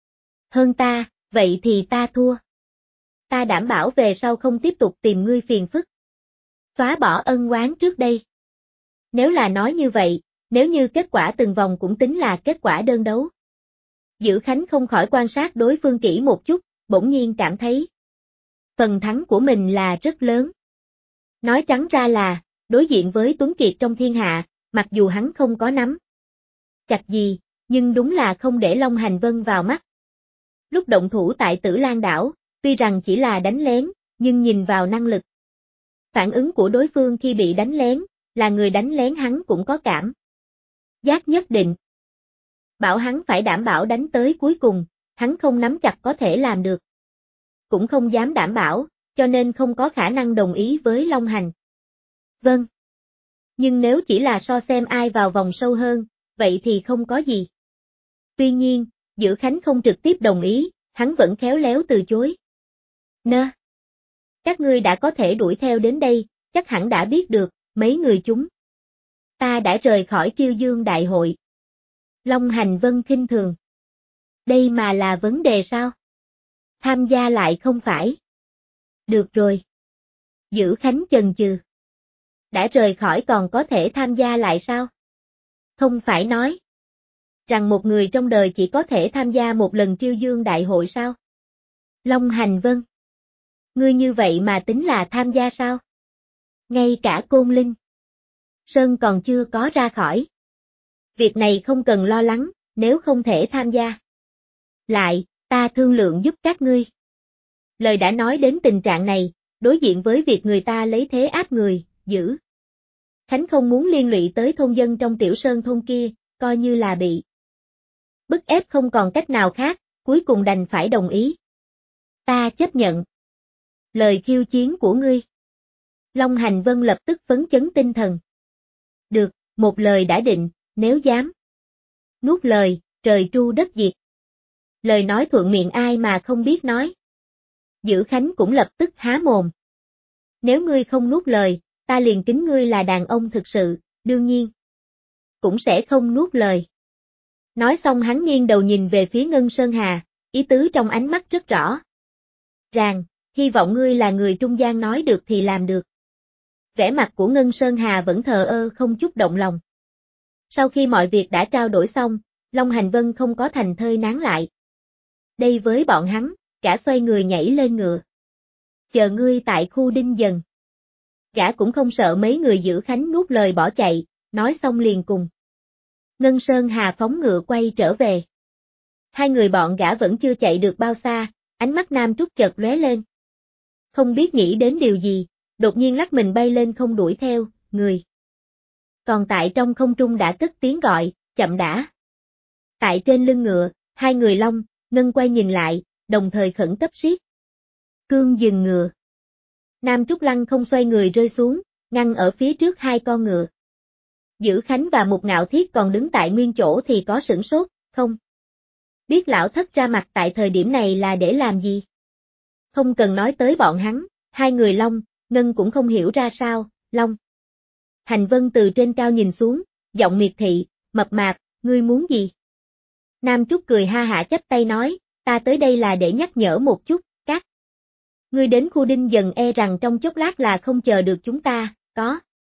hơn ta, vậy thì ta thua. Ta đảm bảo về sau không tiếp tục tìm ngươi phiền phức. Xóa bỏ ân oán trước đây. Nếu là nói như vậy, nếu như kết quả từng vòng cũng tính là kết quả đơn đấu. Dữ Khánh không khỏi quan sát đối phương kỹ một chút, bỗng nhiên cảm thấy phần thắng của mình là rất lớn. Nói trắng ra là, đối diện với Tuấn Kiệt trong thiên hạ, mặc dù hắn không có nắm chặt gì, nhưng đúng là không để Long Hành Vân vào mắt. Lúc động thủ tại Tử Lan đảo, tuy rằng chỉ là đánh lén, nhưng nhìn vào năng lực phản ứng của đối phương khi bị đánh lén, là người đánh lén hắn cũng có cảm giác nhất định. Bảo hắn phải đảm bảo đánh tới cuối cùng, hắn không nắm chặt có thể làm được. Cũng không dám đảm bảo, cho nên không có khả năng đồng ý với Long Hành. Vâng. Nhưng nếu chỉ là so xem ai vào vòng sâu hơn, vậy thì không có gì. Tuy nhiên, Dữ Khánh không trực tiếp đồng ý, hắn vẫn khéo léo từ chối. Nơ. Các ngươi đã có thể đuổi theo đến đây, chắc hẳn đã biết được, mấy người chúng ta đã rời khỏi Triêu Dương Đại hội. Long Hành Vân khinh thường. Đây mà là vấn đề sao? Tham gia lại không phải. Được rồi. Dữ Khánh chần chừ. Đã rời khỏi còn có thể tham gia lại sao? Không phải nói rằng một người trong đời chỉ có thể tham gia một lần Triêu Dương Đại hội sao? Long Hành Vân. Ngươi như vậy mà tính là tham gia sao? Ngay cả Côn Linh Sơn còn chưa có ra khỏi. Việc này không cần lo lắng, nếu không thể tham gia lại, ta thương lượng giúp các ngươi. Lời đã nói đến tình trạng này, đối diện với việc người ta lấy thế áp người, Dữ Khánh không muốn liên lụy tới thôn dân trong Tiểu Sơn thôn kia, coi như là bị bức ép không còn cách nào khác, cuối cùng đành phải đồng ý. Ta chấp nhận lời khiêu chiến của ngươi. Long Hành Vân lập tức phấn chấn tinh thần. Được, một lời đã định, nếu dám nuốt lời, trời tru đất diệt. Lời nói thuận miệng ai mà không biết nói. Dữ Khánh cũng lập tức há mồm. Nếu ngươi không nuốt lời, ta liền kính ngươi là đàn ông thực sự, đương nhiên cũng sẽ không nuốt lời. Nói xong hắn nghiêng đầu nhìn về phía Ngân Sơn Hà, ý tứ trong ánh mắt rất rõ ràng, hy vọng ngươi là người trung gian nói được thì làm được. Vẻ mặt của Ngân Sơn Hà vẫn thờ ơ không chút động lòng. Sau khi mọi việc đã trao đổi xong, Long Hành Vân không có thành thơi nán lại. Đây với bọn hắn, gã xoay người nhảy lên ngựa. Chờ ngươi tại khu Đinh Dần. Gã cũng không sợ mấy người giữ khánh nuốt lời bỏ chạy, nói xong liền cùng. Ngân Sơn Hà phóng ngựa quay trở về. Hai người bọn gã vẫn chưa chạy được bao xa, ánh mắt Nam Trúc chợt lóe lên. Không biết nghĩ đến điều gì, đột nhiên lắc mình bay lên không đuổi theo, người. Còn tại trong không trung đã cất tiếng gọi, chậm đã. Tại trên lưng ngựa, hai người Long, Ngân quay nhìn lại, đồng thời khẩn cấp siết. Cương dừng ngựa. Nam Trúc Lăng không xoay người rơi xuống, ngăn ở phía trước hai con ngựa. Giữ Khánh và Mục Ngạo Thiết còn đứng tại nguyên chỗ thì có sửng sốt, không? Biết lão thất ra mặt tại thời điểm này là để làm gì? Không cần nói tới bọn hắn, hai người Long, Ngân cũng không hiểu ra sao, Long. Hành Vân từ trên cao nhìn xuống, giọng miệt thị, mập mạp, ngươi muốn gì? Nam Trúc cười ha hả chắp tay nói, ta tới đây là để nhắc nhở một chút, các. Ngươi đến khu Đinh Dần e rằng trong chốc lát là không chờ được chúng ta, có.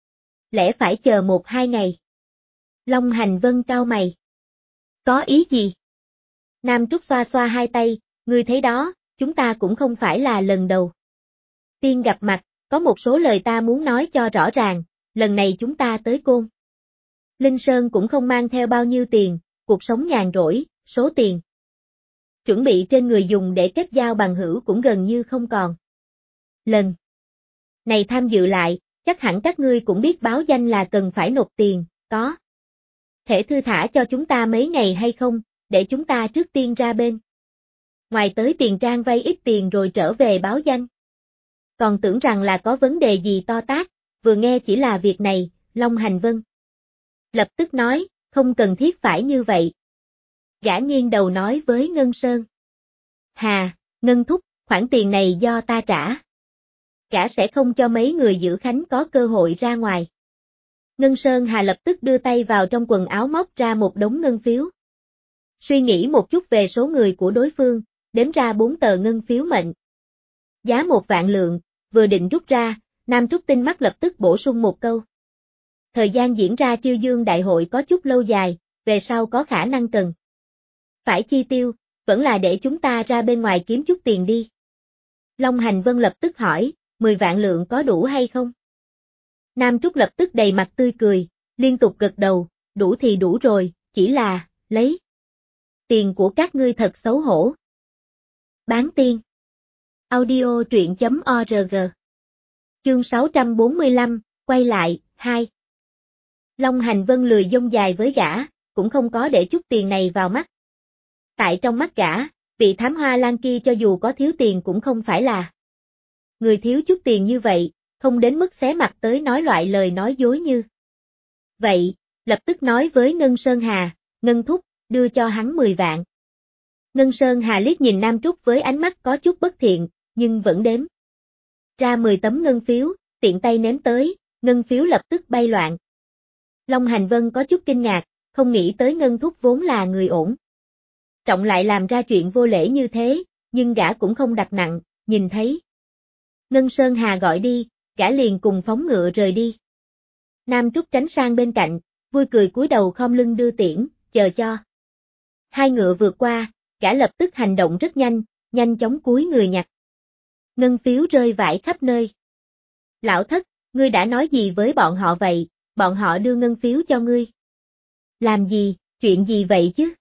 Lẽ phải chờ 1-2 ngày. Long Hành Vân cau mày. Có ý gì? Nam Trúc xoa xoa hai tay, ngươi thấy đó, chúng ta cũng không phải là lần đầu. Tiên gặp mặt, có một số lời ta muốn nói cho rõ ràng, lần này chúng ta tới Côn. Linh Sơn cũng không mang theo bao nhiêu tiền, cuộc sống nhàn rỗi, số tiền. Chuẩn bị trên người dùng để kết giao bằng hữu cũng gần như không còn. Lần này tham dự lại, chắc hẳn các ngươi cũng biết báo danh là cần phải nộp tiền, có. Thể thư thả cho chúng ta mấy ngày hay không, để chúng ta trước tiên ra bên. Ngoài tới tiền trang vay ít tiền rồi trở về báo danh. Còn tưởng rằng là có vấn đề gì to tát, vừa nghe chỉ là việc này, Long Hành Vân. Lập tức nói, không cần thiết phải như vậy. Gã nghiêng đầu nói với Ngân Sơn. Hà, Ngân thúc, khoản tiền này do ta trả. Gã sẽ không cho mấy người giữ Khánh có cơ hội ra ngoài. Ngân Sơn Hà lập tức đưa tay vào trong quần áo móc ra một đống ngân phiếu. Suy nghĩ một chút về số người của đối phương, đếm ra 4 tờ ngân phiếu mệnh. Giá 1 vạn lượng, vừa định rút ra, Nam Trúc tinh mắt lập tức bổ sung một câu. Thời gian diễn ra Triêu Dương Đại hội có chút lâu dài, về sau có khả năng cần. Phải chi tiêu, vẫn là để chúng ta ra bên ngoài kiếm chút tiền đi. Long Hành Vân lập tức hỏi, 10 vạn lượng có đủ hay không? Nam Trúc lập tức đầy mặt tươi cười, liên tục gật đầu, đủ thì đủ rồi, chỉ là, lấy. Tiền của các ngươi thật xấu hổ. Bán tiên. Audio truyện.org. Chương 645, quay lại, 2. Long Hành Vân lười dông dài với gã, cũng không có để chút tiền này vào mắt. Tại trong mắt gã, vị thám hoa lan kia cho dù có thiếu tiền cũng không phải là người thiếu chút tiền như vậy, không đến mức xé mặt tới nói loại lời nói dối như. Vậy, lập tức nói với Ngân Sơn Hà, Ngân thúc, đưa cho hắn 10 vạn. Ngân Sơn Hà liếc nhìn Nam Trúc với ánh mắt có chút bất thiện, nhưng vẫn đếm. Ra 10 tấm ngân phiếu, tiện tay ném tới, ngân phiếu lập tức bay loạn. Long Hành Vân có chút kinh ngạc, không nghĩ tới Ngân thúc vốn là người ổn. Trọng lại làm ra chuyện vô lễ như thế, nhưng gã cũng không đặt nặng, nhìn thấy. Ngân Sơn Hà gọi đi, gã liền cùng phóng ngựa rời đi. Nam Trúc tránh sang bên cạnh, vui cười cúi đầu khom lưng đưa tiễn, chờ cho. Hai ngựa vượt qua, gã lập tức hành động rất nhanh, nhanh chóng cúi người nhặt. Ngân phiếu rơi vãi khắp nơi. Lão thất, ngươi đã nói gì với bọn họ vậy, bọn họ đưa ngân phiếu cho ngươi. Làm gì, chuyện gì vậy chứ?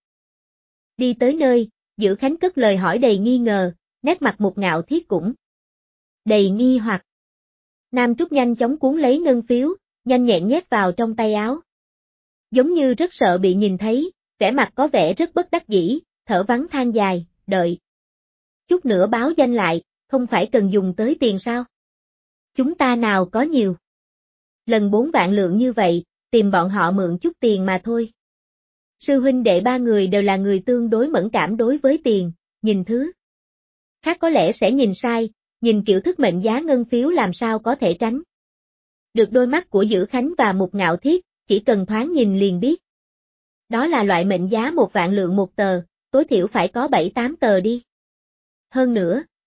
Đi tới nơi, Giữ Khánh cất lời hỏi đầy nghi ngờ, nét mặt Mục Ngạo Thiết cũng đầy nghi hoặc. Nam Trúc nhanh chóng cuốn lấy ngân phiếu, nhanh nhẹn nhét vào trong tay áo. Giống như rất sợ bị nhìn thấy, vẻ mặt có vẻ rất bất đắc dĩ, thở vắng than dài, đợi. Chút nữa báo danh lại, không phải cần dùng tới tiền sao? Chúng ta nào có nhiều. Lần 4 vạn lượng như vậy, tìm bọn họ mượn chút tiền mà thôi. Sư huynh đệ 3 người đều là người tương đối mẫn cảm đối với tiền, nhìn thứ khác có lẽ sẽ nhìn sai, nhìn kiểu thức mệnh giá ngân phiếu làm sao có thể tránh. Được đôi mắt của Giữ Khánh và Mục Ngạo Thiết, chỉ cần thoáng nhìn liền biết. Đó là loại mệnh giá 1 vạn lượng một tờ, tối thiểu phải có 7-8 tờ đi. Hơn nữa,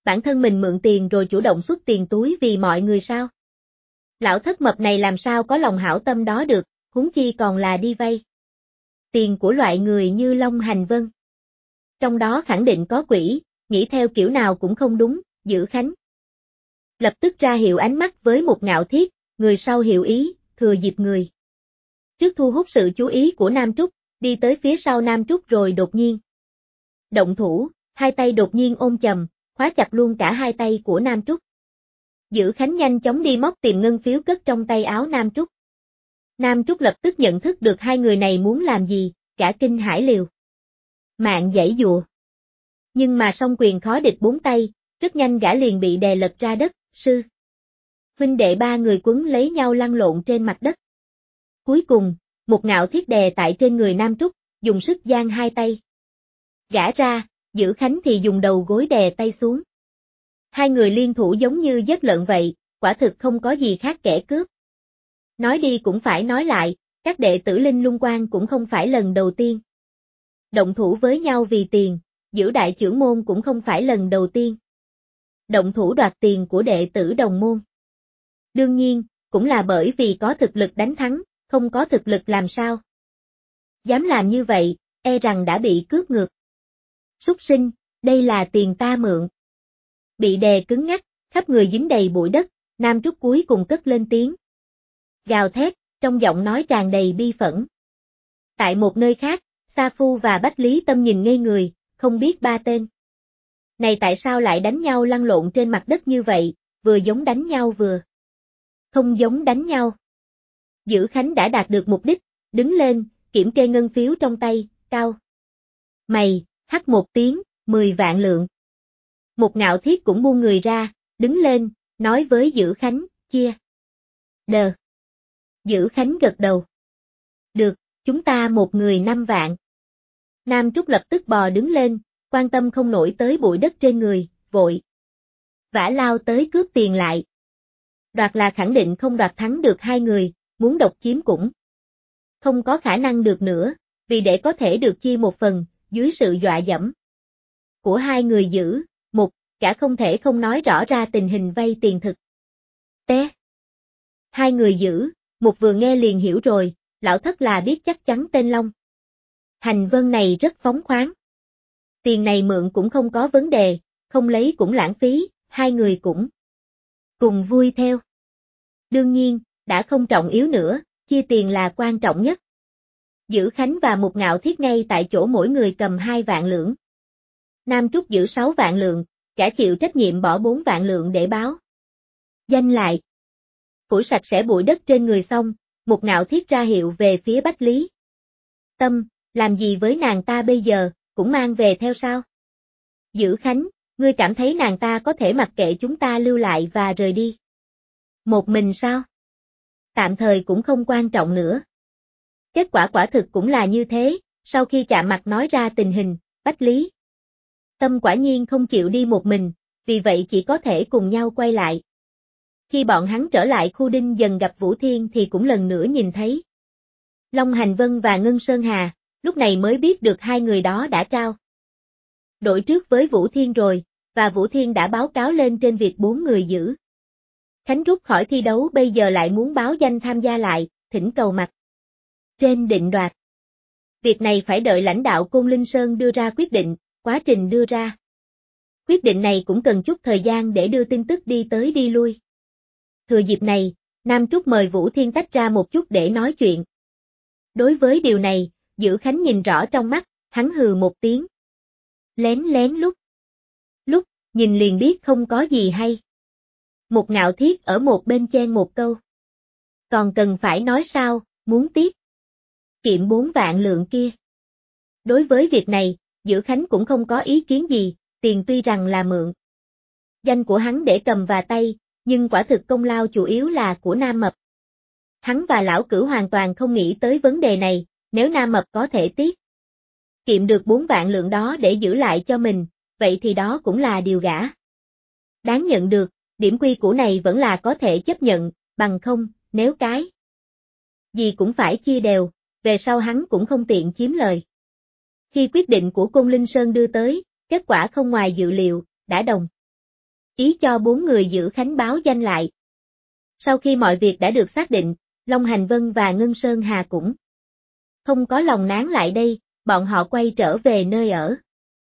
bản thân mình mượn tiền rồi chủ động xuất tiền túi vì mọi người sao? Lão thất mập này làm sao có lòng hảo tâm đó được, huống chi còn là đi vay tiền của loại người như Long Hành Vân. Trong đó khẳng định có quỷ, nghĩ theo kiểu nào cũng không đúng, Dữ Khánh lập tức ra hiệu ánh mắt với một Ngạo Thiết, người sau hiểu ý, thừa dịp người trước thu hút sự chú ý của Nam Trúc, đi tới phía sau Nam Trúc rồi đột nhiên động thủ, hai tay đột nhiên ôm chầm, khóa chặt luôn cả hai tay của Nam Trúc. Dữ Khánh nhanh chóng đi móc tìm ngân phiếu cất trong tay áo Nam Trúc. Nam Trúc lập tức nhận thức được hai người này muốn làm gì, cả kinh hãi liều mạng giãy giụa. Nhưng mà song quyền khó địch bốn tay, rất nhanh gã liền bị đè lật ra đất, sư huynh đệ ba người quấn lấy nhau lăn lộn trên mặt đất. Cuối cùng, một Ngạo Thiết đè tại trên người Nam Trúc, dùng sức giang hai tay gã ra, Dữ Khánh thì dùng đầu gối đè tay xuống. Hai người liên thủ giống như giết lợn vậy, quả thực không có gì khác kẻ cướp. Nói đi cũng phải nói lại, các đệ tử Linh Lung Quan cũng không phải lần đầu tiên động thủ với nhau vì tiền, Dữ đại trưởng môn cũng không phải lần đầu tiên động thủ đoạt tiền của đệ tử đồng môn. Đương nhiên, cũng là bởi vì có thực lực đánh thắng, không có thực lực làm sao dám làm như vậy, e rằng đã bị cướp ngược. Súc sinh, đây là tiền ta mượn. Bị đè cứng ngắc, khắp người dính đầy bụi đất, Nam Trúc cuối cùng cất lên tiếng gào thét, trong giọng nói tràn đầy bi phẫn. Tại một nơi khác, Sa Phu và Bách Lý Tâm nhìn ngây người, không biết ba tên này tại sao lại đánh nhau lăn lộn trên mặt đất như vậy, vừa giống đánh nhau vừa không giống đánh nhau. Dữ Khánh đã đạt được mục đích, đứng lên, kiểm kê ngân phiếu trong tay, cao mày, hắt một tiếng, 10 vạn lượng. Một Ngạo Thiết cũng buông người ra, đứng lên, nói với Dữ Khánh, chia. Đờ. Dữ Khánh gật đầu. Được, chúng ta một người 5 vạn. Nam Trúc lập tức bò đứng lên, quan tâm không nổi tới bụi đất trên người, vội vã lao tới cướp tiền lại. Đoạt là khẳng định không đoạt thắng được hai người, muốn độc chiếm cũng không có khả năng được nữa, vì để có thể được chia một phần, dưới sự dọa dẫm của hai người Dữ, một, cả không thể không nói rõ ra tình hình vay tiền thực tế. Hai người Dữ, một vừa nghe liền hiểu rồi, lão thất là biết chắc chắn tên Long Hành Vân này rất phóng khoáng. Tiền này mượn cũng không có vấn đề, không lấy cũng lãng phí, hai người cũng cùng vui theo. Đương nhiên, đã không trọng yếu nữa, chia tiền là quan trọng nhất. Dữ Khánh và một Ngạo Thiết ngay tại chỗ mỗi người cầm 2 vạn lượng. Nam Trúc giữ 6 vạn lượng, cả chịu trách nhiệm bỏ 4 vạn lượng để báo danh lại. Phủi sạch sẽ bụi đất trên người xong, một Ngạo Thiết ra hiệu về phía Bách Lý Tâm, làm gì với nàng ta bây giờ, cũng mang về theo sao? Dữ Khánh, ngươi cảm thấy nàng ta có thể mặc kệ chúng ta lưu lại và rời đi một mình sao? Tạm thời cũng không quan trọng nữa. Kết quả quả thực cũng là như thế, sau khi chạm mặt nói ra tình hình, Bách Lý Tâm quả nhiên không chịu đi một mình, vì vậy chỉ có thể cùng nhau quay lại. Khi bọn hắn trở lại khu Đinh dần gặp Vũ Thiên thì cũng lần nữa nhìn thấy Long Hành Vân và Ngân Sơn Hà, lúc này mới biết được hai người đó đã trao đổi trước với Vũ Thiên rồi, và Vũ Thiên đã báo cáo lên trên việc 4 người Dữ Khánh rút khỏi thi đấu bây giờ lại muốn báo danh tham gia lại, thỉnh cầu mặt trên định đoạt. Việc này phải đợi lãnh đạo Côn Linh Sơn đưa ra quyết định, quá trình đưa ra quyết định này cũng cần chút thời gian để đưa tin tức đi tới đi lui. Thừa dịp này, Nam Trúc mời Vũ Thiên tách ra một chút để nói chuyện. Đối với điều này, Dữ Khánh nhìn rõ trong mắt, hắn hừ một tiếng. Lén lén lúc, nhìn liền biết không có gì hay. Một Ngạo Thiết ở một bên chen một câu. Còn cần phải nói sao, muốn tiết kiệm 4 vạn lượng kia. Đối với việc này, Dữ Khánh cũng không có ý kiến gì, tiền tuy rằng là mượn danh của hắn để cầm và tay, nhưng quả thực công lao chủ yếu là của Nam Mập. Hắn và Lão Cửu hoàn toàn không nghĩ tới vấn đề này, nếu Nam Mập có thể tiết kiệm được 4 vạn lượng đó để giữ lại cho mình, vậy thì đó cũng là điều gã đáng nhận được, điểm quy củ này vẫn là có thể chấp nhận, bằng không, nếu cái gì cũng phải chia đều, về sau hắn cũng không tiện chiếm lời. Khi quyết định của Côn Linh Sơn đưa tới, kết quả không ngoài dự liệu, đã đồng ý cho 4 người giữ khánh báo danh lại. Sau khi mọi việc đã được xác định, Long Hành Vân và Ngân Sơn Hà cũng không có lòng nán lại đây, bọn họ quay trở về nơi ở.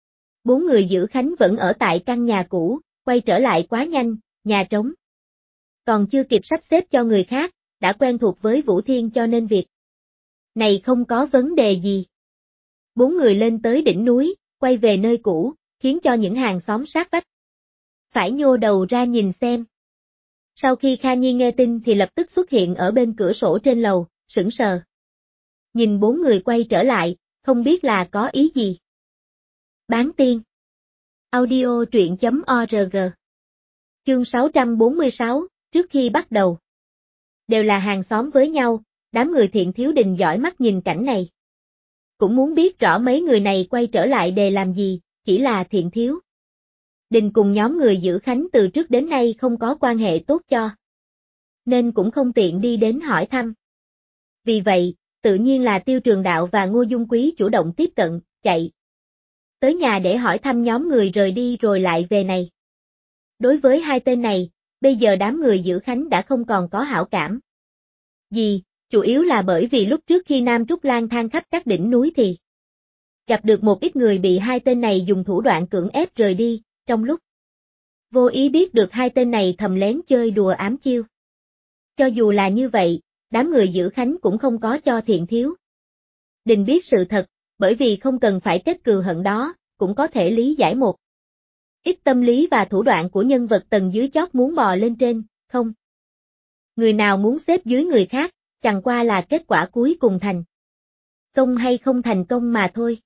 4 người giữ khánh vẫn ở tại căn nhà cũ, quay trở lại quá nhanh, nhà trống. Còn chưa kịp sắp xếp cho người khác, đã quen thuộc với Vũ Thiên cho nên việc này không có vấn đề gì. 4 người lên tới đỉnh núi, quay về nơi cũ, khiến cho những hàng xóm sát vách phải nhô đầu ra nhìn xem. Sau khi Kha Nhi nghe tin thì lập tức xuất hiện ở bên cửa sổ trên lầu, sững sờ. Nhìn 4 người quay trở lại, không biết là có ý gì. Bán tiên. Audio truyện.org. Chương 646, trước khi bắt đầu. Đều là hàng xóm với nhau, đám người Thiện Thiếu Đình dõi mắt nhìn cảnh này. Cũng muốn biết rõ mấy người này quay trở lại để làm gì, chỉ là Thiện Thiếu Đình cùng nhóm người giữ khánh từ trước đến nay không có quan hệ tốt cho. Nên cũng không tiện đi đến hỏi thăm. Vì vậy, tự nhiên là Tiêu Trường Đạo và Ngô Dung Quý chủ động tiếp cận, chạy tới nhà để hỏi thăm nhóm người rời đi rồi lại về này. Đối với hai tên này, bây giờ đám người giữ khánh đã không còn có hảo cảm gì, chủ yếu là bởi vì lúc trước khi Nam Trúc lang thang khắp các đỉnh núi thì gặp được một ít người bị hai tên này dùng thủ đoạn cưỡng ép rời đi, trong lúc vô ý biết được hai tên này thầm lén chơi đùa ám chiêu. Cho dù là như vậy, đám người giữ khánh cũng không có cho Thiện Thiếu Đình biết sự thật, bởi vì không cần phải kết cừu hận đó, cũng có thể lý giải một ít tâm lý và thủ đoạn của nhân vật tầng dưới chót muốn bò lên trên, không. Người nào muốn xếp dưới người khác, chẳng qua là kết quả cuối cùng thành công hay không thành công mà thôi.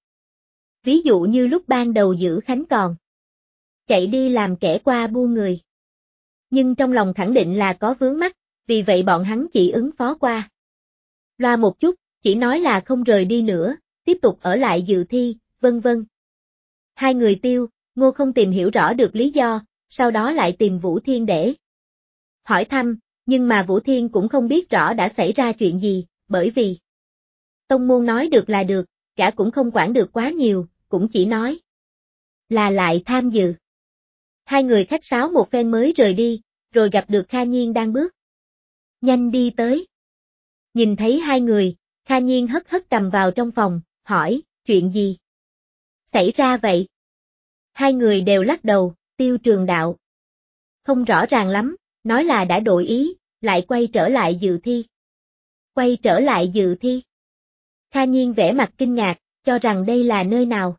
Ví dụ như lúc ban đầu giữ khánh còn chạy đi làm kẻ qua buôn người. Nhưng trong lòng khẳng định là có vướng mắc, vì vậy bọn hắn chỉ ứng phó qua loa một chút, chỉ nói là không rời đi nữa, tiếp tục ở lại dự thi, vân vân. Hai người Tiêu, Ngô không tìm hiểu rõ được lý do, sau đó lại tìm Vũ Thiên để hỏi thăm, nhưng mà Vũ Thiên cũng không biết rõ đã xảy ra chuyện gì, bởi vì tông môn nói được là được, gã cũng không quản được quá nhiều, cũng chỉ nói là lại tham dự. Hai người khách sáo một phen mới rời đi, rồi gặp được Kha Nhiên đang bước nhanh đi tới. Nhìn thấy hai người, Kha Nhiên hất hất cầm vào trong phòng, hỏi, chuyện gì xảy ra vậy? Hai người đều lắc đầu, Tiêu Trường Đạo không rõ ràng lắm, nói là đã đổi ý, lại quay trở lại dự thi. Quay trở lại dự thi? Kha Nhiên vẻ mặt kinh ngạc, cho rằng đây là nơi nào?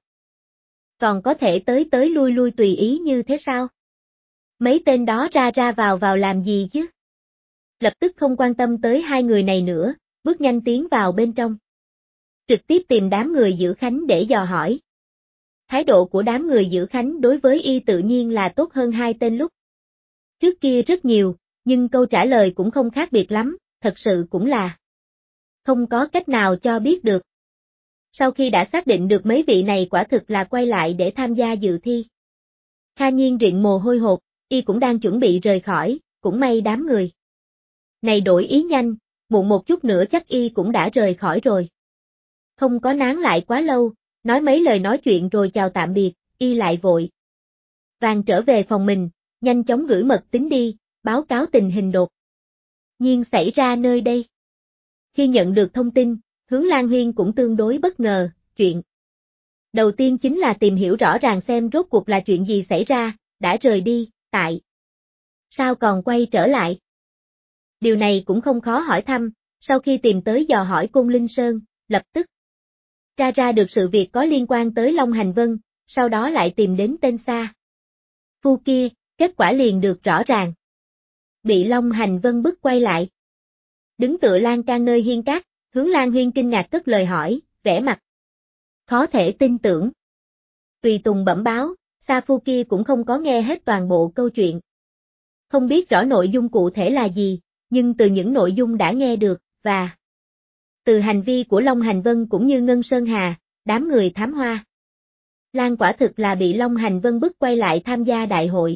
Còn có thể tới tới lui lui tùy ý như thế sao? Mấy tên đó ra ra vào làm gì chứ? Lập tức không quan tâm tới hai người này nữa, bước nhanh tiến vào bên trong. Trực tiếp tìm đám người giữ khánh để dò hỏi. Thái độ của đám người giữ khánh đối với y tự nhiên là tốt hơn hai tên lúc trước kia rất nhiều, nhưng câu trả lời cũng không khác biệt lắm, thật sự cũng là không có cách nào cho biết được. Sau khi đã xác định được mấy vị này quả thực là quay lại để tham gia dự thi. Kha Nhiên rịn mồ hôi hột, y cũng đang chuẩn bị rời khỏi, cũng may đám người này đổi ý nhanh, muộn một chút nữa chắc y cũng đã rời khỏi rồi. Không có nán lại quá lâu, nói mấy lời nói chuyện rồi chào tạm biệt, y lại vội vàng trở về phòng mình, nhanh chóng gửi mật tín đi, báo cáo tình hình đột nhiên xảy ra nơi đây. Khi nhận được thông tin, Hướng Lan Huyên cũng tương đối bất ngờ, chuyện đầu tiên chính là tìm hiểu rõ ràng xem rốt cuộc là chuyện gì xảy ra, đã rời đi, tại sao còn quay trở lại. Điều này cũng không khó hỏi thăm, sau khi tìm tới dò hỏi Côn Linh Sơn, lập tức tra ra được sự việc có liên quan tới Long Hành Vân, sau đó lại tìm đến tên Sa Phu kia, kết quả liền được rõ ràng. Bị Long Hành Vân bức quay lại. Đứng tựa lan can nơi hiên cát, Hướng Lan Huyên kinh ngạc cất lời hỏi, vẻ mặt khó thể tin tưởng. Tùy Tùng bẩm báo, Sa Phu kia cũng không có nghe hết toàn bộ câu chuyện. Không biết rõ nội dung cụ thể là gì, nhưng từ những nội dung đã nghe được, và từ hành vi của Long Hành Vân cũng như Ngân Sơn Hà, đám người thám hoa Lan quả thực là bị Long Hành Vân bức quay lại tham gia đại hội.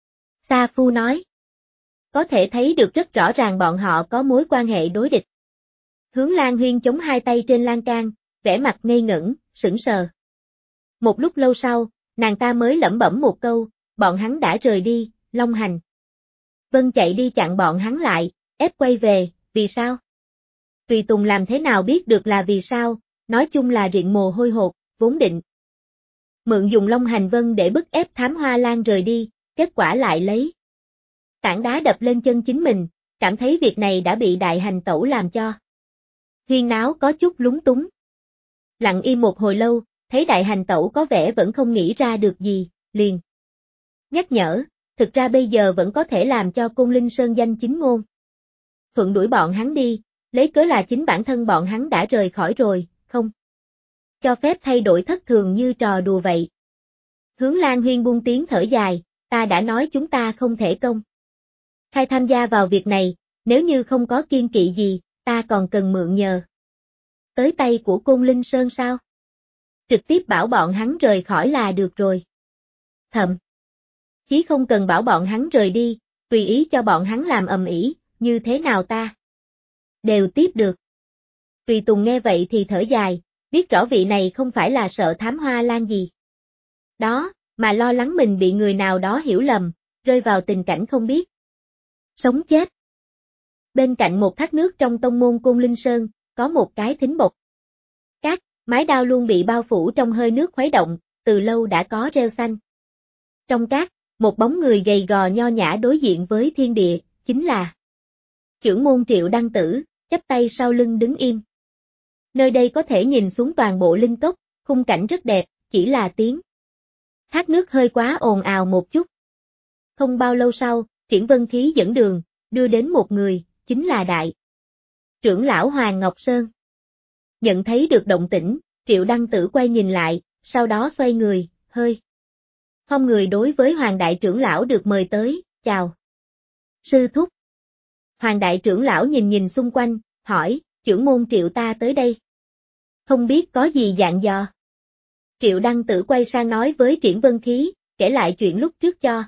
Sa Phu nói, có thể thấy được rất rõ ràng bọn họ có mối quan hệ đối địch. Hướng Lan Huyên chống hai tay trên lan can, vẻ mặt ngây ngẩn, sững sờ. Một lúc lâu sau, nàng ta mới lẩm bẩm một câu, bọn hắn đã rời đi, Long Hành Vân chạy đi chặn bọn hắn lại, ép quay về, vì sao? Tùy Tùng làm thế nào biết được là vì sao, nói chung là riện mồ hôi hột, vốn định mượn dùng Long Hành Vân để bức ép Thám Hoa Lan rời đi, kết quả lại lấy tảng đá đập lên chân chính mình, cảm thấy việc này đã bị Đại Hành Tẩu làm cho huyên náo có chút lúng túng. Lặng im một hồi lâu, thấy Đại Hành Tẩu có vẻ vẫn không nghĩ ra được gì, liền nhắc nhở, thực ra bây giờ vẫn có thể làm cho Côn Linh Sơn danh chính ngôn thuận đuổi bọn hắn đi, lấy cớ là chính bản thân bọn hắn đã rời khỏi rồi, không cho phép thay đổi thất thường như trò đùa vậy. Hướng Lan Huyên buông tiếng thở dài, ta đã nói chúng ta không thể công khai tham gia vào việc này, nếu như không có kiên kỵ gì, ta còn cần mượn nhờ tới tay của Côn Linh Sơn sao? Trực tiếp bảo bọn hắn rời khỏi là được rồi. Thậm chí không cần bảo bọn hắn rời đi, tùy ý cho bọn hắn làm ầm ĩ, như thế nào ta đều tiếp được. Tùy Tùng nghe vậy thì thở dài, biết rõ vị này không phải là sợ Thám Hoa Lan gì đó, mà lo lắng mình bị người nào đó hiểu lầm, rơi vào tình cảnh không biết sống chết. Bên cạnh một thác nước trong tông môn Côn Linh Sơn, có một cái thính bột cát, mái đao luôn bị bao phủ trong hơi nước khuấy động, từ lâu đã có rêu xanh. Trong cát, một bóng người gầy gò nho nhã đối diện với thiên địa, chính là Chưởng môn Triệu Đăng Tử, chắp tay sau lưng đứng im. Nơi đây có thể nhìn xuống toàn bộ linh cốc, khung cảnh rất đẹp, chỉ là tiếng thác nước hơi quá ồn ào một chút. Không bao lâu sau, Triển Vân Khí dẫn đường, đưa đến một người, chính là Đại trưởng lão Hoàng Ngọc Sơn. Nhận thấy được động tĩnh, Triệu Đăng Tử quay nhìn lại, sau đó xoay người, hơi không người đối với Hoàng Đại trưởng lão được mời tới, chào. Sư thúc. Hoàng Đại trưởng lão nhìn nhìn xung quanh, hỏi, trưởng môn Triệu ta tới đây. Không biết có gì dặn dò. Triệu Đăng Tử quay sang nói với Triển Vân Khí, kể lại chuyện lúc trước cho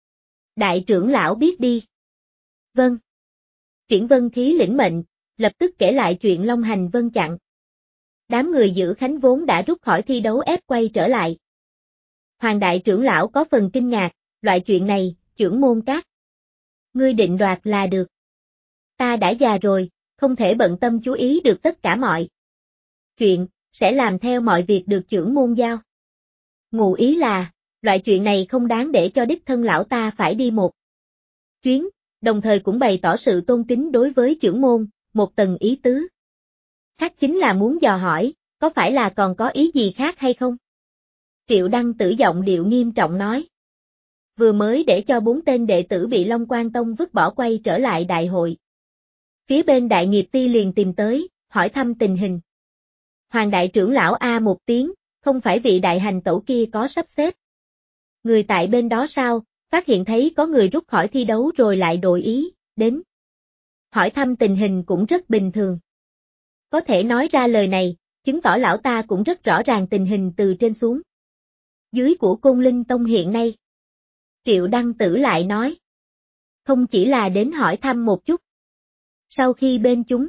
Đại trưởng lão biết đi. Vâng. Triển Vân Khí lĩnh mệnh, lập tức kể lại chuyện Long Hành Vân chặn. Đám người giữ Khánh vốn đã rút khỏi thi đấu ép quay trở lại. Hoàng Đại trưởng lão có phần kinh ngạc, loại chuyện này, trưởng môn các ngươi định đoạt là được. Ta đã già rồi, không thể bận tâm chú ý được tất cả mọi chuyện, sẽ làm theo mọi việc được trưởng môn giao. Ngụ ý là, loại chuyện này không đáng để cho đích thân lão ta phải đi một chuyến, đồng thời cũng bày tỏ sự tôn kính đối với trưởng môn, một tầng ý tứ khác chính là muốn dò hỏi, có phải là còn có ý gì khác hay không? Triệu Đăng Tử giọng điệu nghiêm trọng nói. Vừa mới để cho 4 tên đệ tử bị Long Quan Tông vứt bỏ quay trở lại đại hội. Phía bên Đại Nghiệp Ti liền tìm tới, hỏi thăm tình hình. Hoàng Đại trưởng lão A một tiếng, không phải vị Đại Hành Tẩu kia có sắp xếp người tại bên đó sao, phát hiện thấy có người rút khỏi thi đấu rồi lại đổi ý, đến hỏi thăm tình hình cũng rất bình thường. Có thể nói ra lời này, chứng tỏ lão ta cũng rất rõ ràng tình hình từ trên xuống dưới của Côn Linh Tông hiện nay. Triệu Đăng Tử lại nói, không chỉ là đến hỏi thăm một chút. Sau khi bên chúng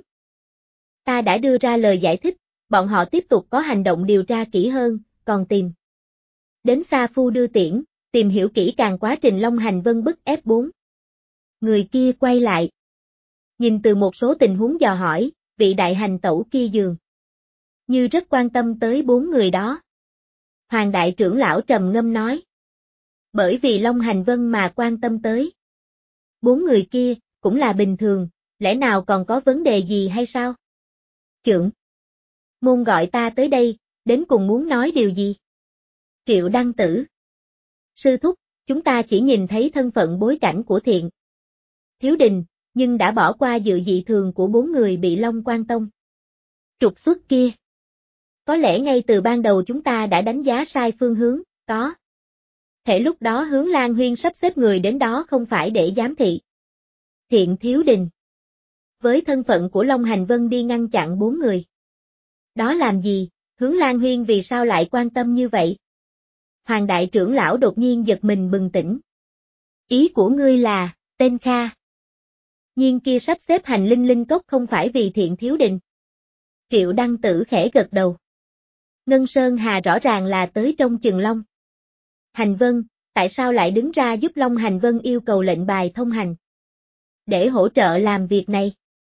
ta đã đưa ra lời giải thích, bọn họ tiếp tục có hành động điều tra kỹ hơn, còn tìm đến Sa Phu đưa tiễn, tìm hiểu kỹ càng quá trình Long Hành Vân bức ép 4. Người kia quay lại. Nhìn từ một số tình huống dò hỏi, vị Đại Hành Tẩu kia dường như rất quan tâm tới 4 người đó. Hoàng Đại trưởng lão trầm ngâm nói. Bởi vì Long Hành Vân mà quan tâm tới 4 người kia, cũng là bình thường, lẽ nào còn có vấn đề gì hay sao? Trưởng môn gọi ta tới đây, đến cùng muốn nói điều gì? Triệu Đăng Tử. Sư thúc, chúng ta chỉ nhìn thấy thân phận bối cảnh của Thiện Thiếu Đình, nhưng đã bỏ qua dự dị thường của 4 người bị Long Quan Tông trục xuất kia. Có lẽ ngay từ ban đầu chúng ta đã đánh giá sai phương hướng, có thể lúc đó Hướng Lan Huyên sắp xếp người đến đó không phải để giám thị Thiện Thiếu Đình. Với thân phận của Long Hành Vân đi ngăn chặn 4 người đó làm gì, Hướng Lan Huyên vì sao lại quan tâm như vậy? Hoàng Đại trưởng lão đột nhiên giật mình bừng tỉnh. Ý của ngươi là, tên Kha Nhiên kia sắp xếp hành linh linh cốc không phải vì Thiện Thiếu Đình. Triệu Đăng Tử khẽ gật đầu. Ngân Sơn Hà rõ ràng là tới trong chừng Long Hành Vân, tại sao lại đứng ra giúp Long Hành Vân yêu cầu lệnh bài thông hành? Để hỗ trợ làm việc này.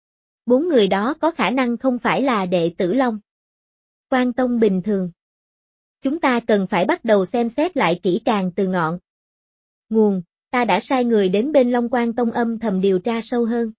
4 người đó có khả năng không phải là đệ tử Long Quan Tông bình thường. Chúng ta cần phải bắt đầu xem xét lại kỹ càng từ ngọn nguồn, ta đã sai người đến bên Long Quan Tông âm thầm điều tra sâu hơn.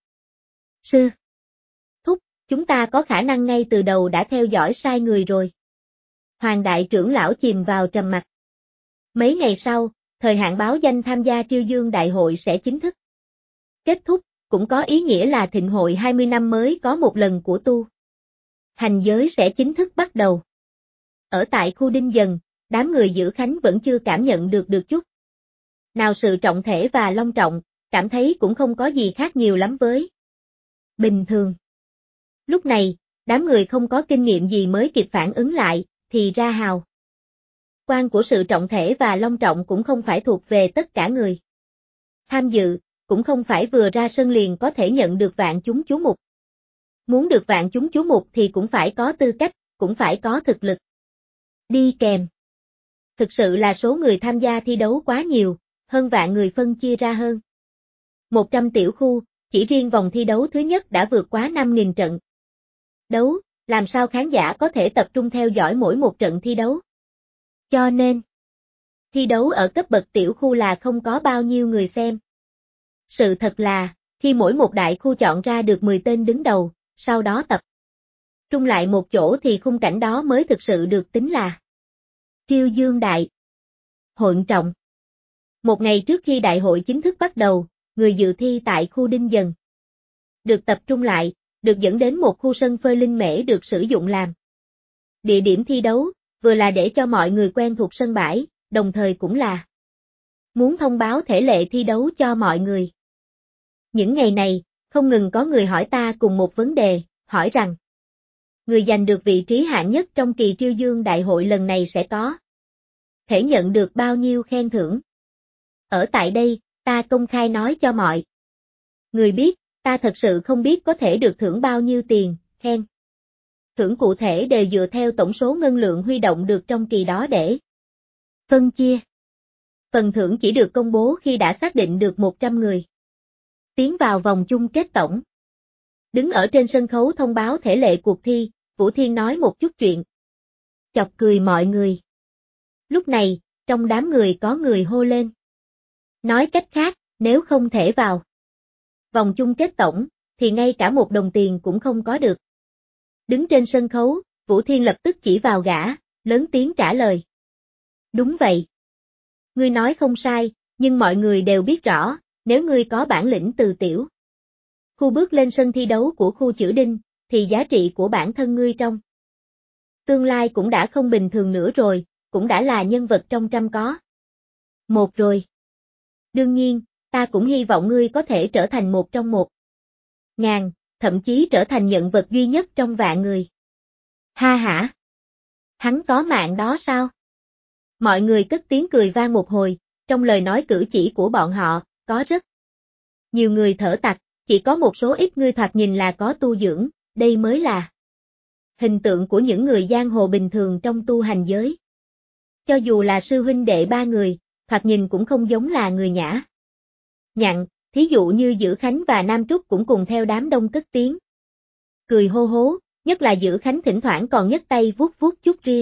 Sư Thúc, chúng ta có khả năng ngay từ đầu đã theo dõi sai người rồi. Hoàng đại trưởng lão chìm vào trầm mặc. Mấy ngày sau, thời hạn báo danh tham gia Triêu Dương Đại hội sẽ chính thức kết thúc, cũng có ý nghĩa là thịnh hội 20 năm mới có một lần của tu hành giới sẽ chính thức bắt đầu. Ở tại khu Đinh Dần, đám người giữ Khánh vẫn chưa cảm nhận được chút nào sự trọng thể và long trọng, cảm thấy cũng không có gì khác nhiều lắm với bình thường. Lúc này, đám người không có kinh nghiệm gì mới kịp phản ứng lại, thì ra hào quang của sự trọng thể và long trọng cũng không phải thuộc về tất cả người tham dự, cũng không phải vừa ra sân liền có thể nhận được vạn chúng chú mục. Muốn được vạn chúng chú mục thì cũng phải có tư cách, cũng phải có thực lực đi kèm. Thực sự là số người tham gia thi đấu quá nhiều, hơn vạn người phân chia ra hơn 100 tiểu khu, chỉ riêng vòng thi đấu thứ nhất đã vượt quá 5.000 trận đấu, làm sao khán giả có thể tập trung theo dõi mỗi một trận thi đấu. Cho nên, thi đấu ở cấp bậc tiểu khu là không có bao nhiêu người xem. Sự thật là, khi mỗi một đại khu chọn ra được 10 tên đứng đầu, sau đó tập trung lại một chỗ thì khung cảnh đó mới thực sự được tính là Triêu Dương Đại hội trọng. Một ngày trước khi đại hội chính thức bắt đầu, người dự thi tại khu Đinh Dần được tập trung lại, được dẫn đến một khu sân phơi linh mễ được sử dụng làm địa điểm thi đấu, vừa là để cho mọi người quen thuộc sân bãi, đồng thời cũng là muốn thông báo thể lệ thi đấu cho mọi người. Những ngày này, không ngừng có người hỏi ta cùng một vấn đề, hỏi rằng người giành được vị trí hạng nhất trong kỳ Triêu Dương Đại hội lần này sẽ có thể nhận được bao nhiêu khen thưởng. Ở tại đây, ta công khai nói cho mọi người biết, ta thật sự không biết có thể được thưởng bao nhiêu tiền, khen. Thưởng cụ thể đều dựa theo tổng số ngân lượng huy động được trong kỳ đó để phân chia. Phần thưởng chỉ được công bố khi đã xác định được 100 người tiến vào vòng chung kết tổng. Đứng ở trên sân khấu thông báo thể lệ cuộc thi, Vũ Thiên nói một chút chuyện chọc cười mọi người. Lúc này, trong đám người có người hô lên. Nói cách khác, nếu không thể vào vòng chung kết tổng, thì ngay cả một đồng tiền cũng không có được. Đứng trên sân khấu, Vũ Thiên lập tức chỉ vào gã, lớn tiếng trả lời. Đúng vậy. Ngươi nói không sai, nhưng mọi người đều biết rõ, nếu ngươi có bản lĩnh từ tiểu khu bước lên sân thi đấu của khu Chữ Đinh, thì giá trị của bản thân ngươi trong tương lai cũng đã không bình thường nữa rồi, cũng đã là nhân vật trong trăm có một rồi. Đương nhiên, ta cũng hy vọng ngươi có thể trở thành một trong 1.000, thậm chí trở thành nhân vật duy nhất trong vạn người. Ha hả? Hắn có mạng đó sao? Mọi người cất tiếng cười vang một hồi, trong lời nói cử chỉ của bọn họ, có rất nhiều người thở tặc, chỉ có một số ít người thoạt nhìn là có tu dưỡng, đây mới là hình tượng của những người giang hồ bình thường trong tu hành giới. Cho dù là sư huynh đệ 3 người, thoạt nhìn cũng không giống là người nhã nhặn, thí dụ như Dữ Khánh và Nam Trúc cũng cùng theo đám đông cất tiếng cười hô hố, nhất là Dữ Khánh thỉnh thoảng còn nhấc tay vuốt vuốt chút ria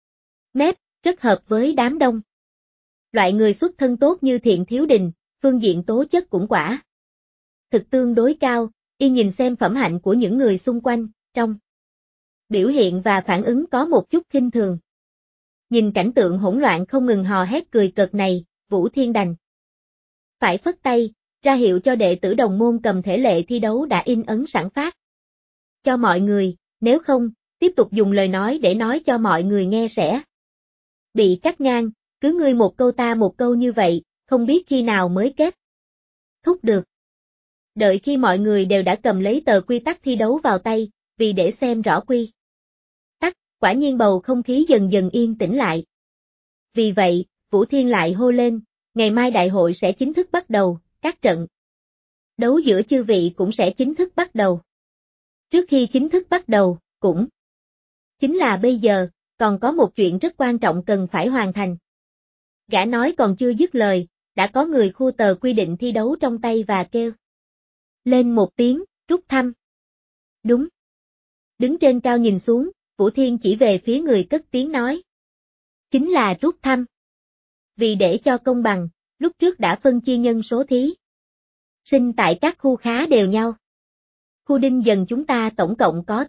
mép, rất hợp với đám đông. Loại người xuất thân tốt như Thiện Thiếu Đình, phương diện tố chất cũng quả thực tương đối cao, y nhìn xem phẩm hạnh của những người xung quanh, trong biểu hiện và phản ứng có một chút khinh thường. Nhìn cảnh tượng hỗn loạn không ngừng hò hét cười cợt này, Vũ Thiên đành phải phất tay, ra hiệu cho đệ tử đồng môn cầm thể lệ thi đấu đã in ấn sẵn phát cho mọi người, nếu không, tiếp tục dùng lời nói để nói cho mọi người nghe sẽ bị cắt ngang, cứ ngươi một câu ta một câu như vậy, không biết khi nào mới kết thúc được. Đợi khi mọi người đều đã cầm lấy tờ quy tắc thi đấu vào tay, vì để xem rõ quy tắc, quả nhiên bầu không khí dần dần yên tĩnh lại. Vì vậy, Vũ Thiên lại hô lên, ngày mai đại hội sẽ chính thức bắt đầu, các trận đấu giữa chư vị cũng sẽ chính thức bắt đầu. Trước khi chính thức bắt đầu, cũng chính là bây giờ, còn có một chuyện rất quan trọng cần phải hoàn thành. Gã nói còn chưa dứt lời, đã có người khu tờ quy định thi đấu trong tay và kêu lên một tiếng, rút thăm. Đúng. Đứng trên cao nhìn xuống, Vũ Thiên chỉ về phía người cất tiếng nói. Chính là rút thăm. Vì để cho công bằng, lúc trước đã phân chia nhân số thí sinh tại các khu khá đều nhau. Khu Đinh Dần chúng ta tổng cộng có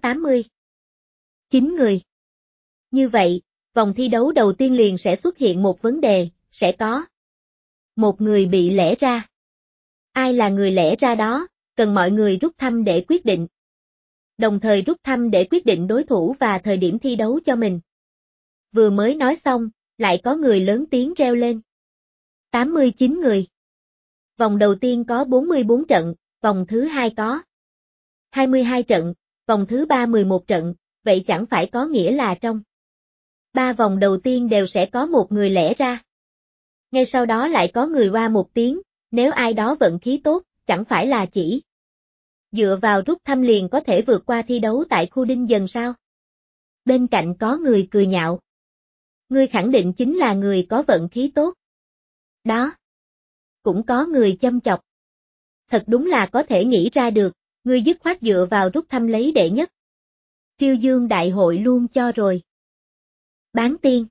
89 người. Như vậy, vòng thi đấu đầu tiên liền sẽ xuất hiện một vấn đề, sẽ có một người bị lẻ ra. Ai là người lẻ ra đó, cần mọi người rút thăm để quyết định. Đồng thời rút thăm để quyết định đối thủ và thời điểm thi đấu cho mình. Vừa mới nói xong, lại có người lớn tiếng reo lên. 89 người. Vòng đầu tiên có 44 trận, vòng thứ hai có 22 trận, vòng thứ ba 11 trận, vậy chẳng phải có nghĩa là trong 3 vòng đầu tiên đều sẽ có một người lẻ ra. Ngay sau đó lại có người oa một tiếng, nếu ai đó vận khí tốt, chẳng phải là chỉ dựa vào rút thăm liền có thể vượt qua thi đấu tại khu Đinh Dần sao? Bên cạnh có người cười nhạo. Ngươi khẳng định chính là người có vận khí tốt. Đó. Cũng có người châm chọc. Thật đúng là có thể nghĩ ra được, ngươi dứt khoát dựa vào rút thăm lấy đệ nhất. Triêu Dương đại hội luôn cho rồi. Bán tiên.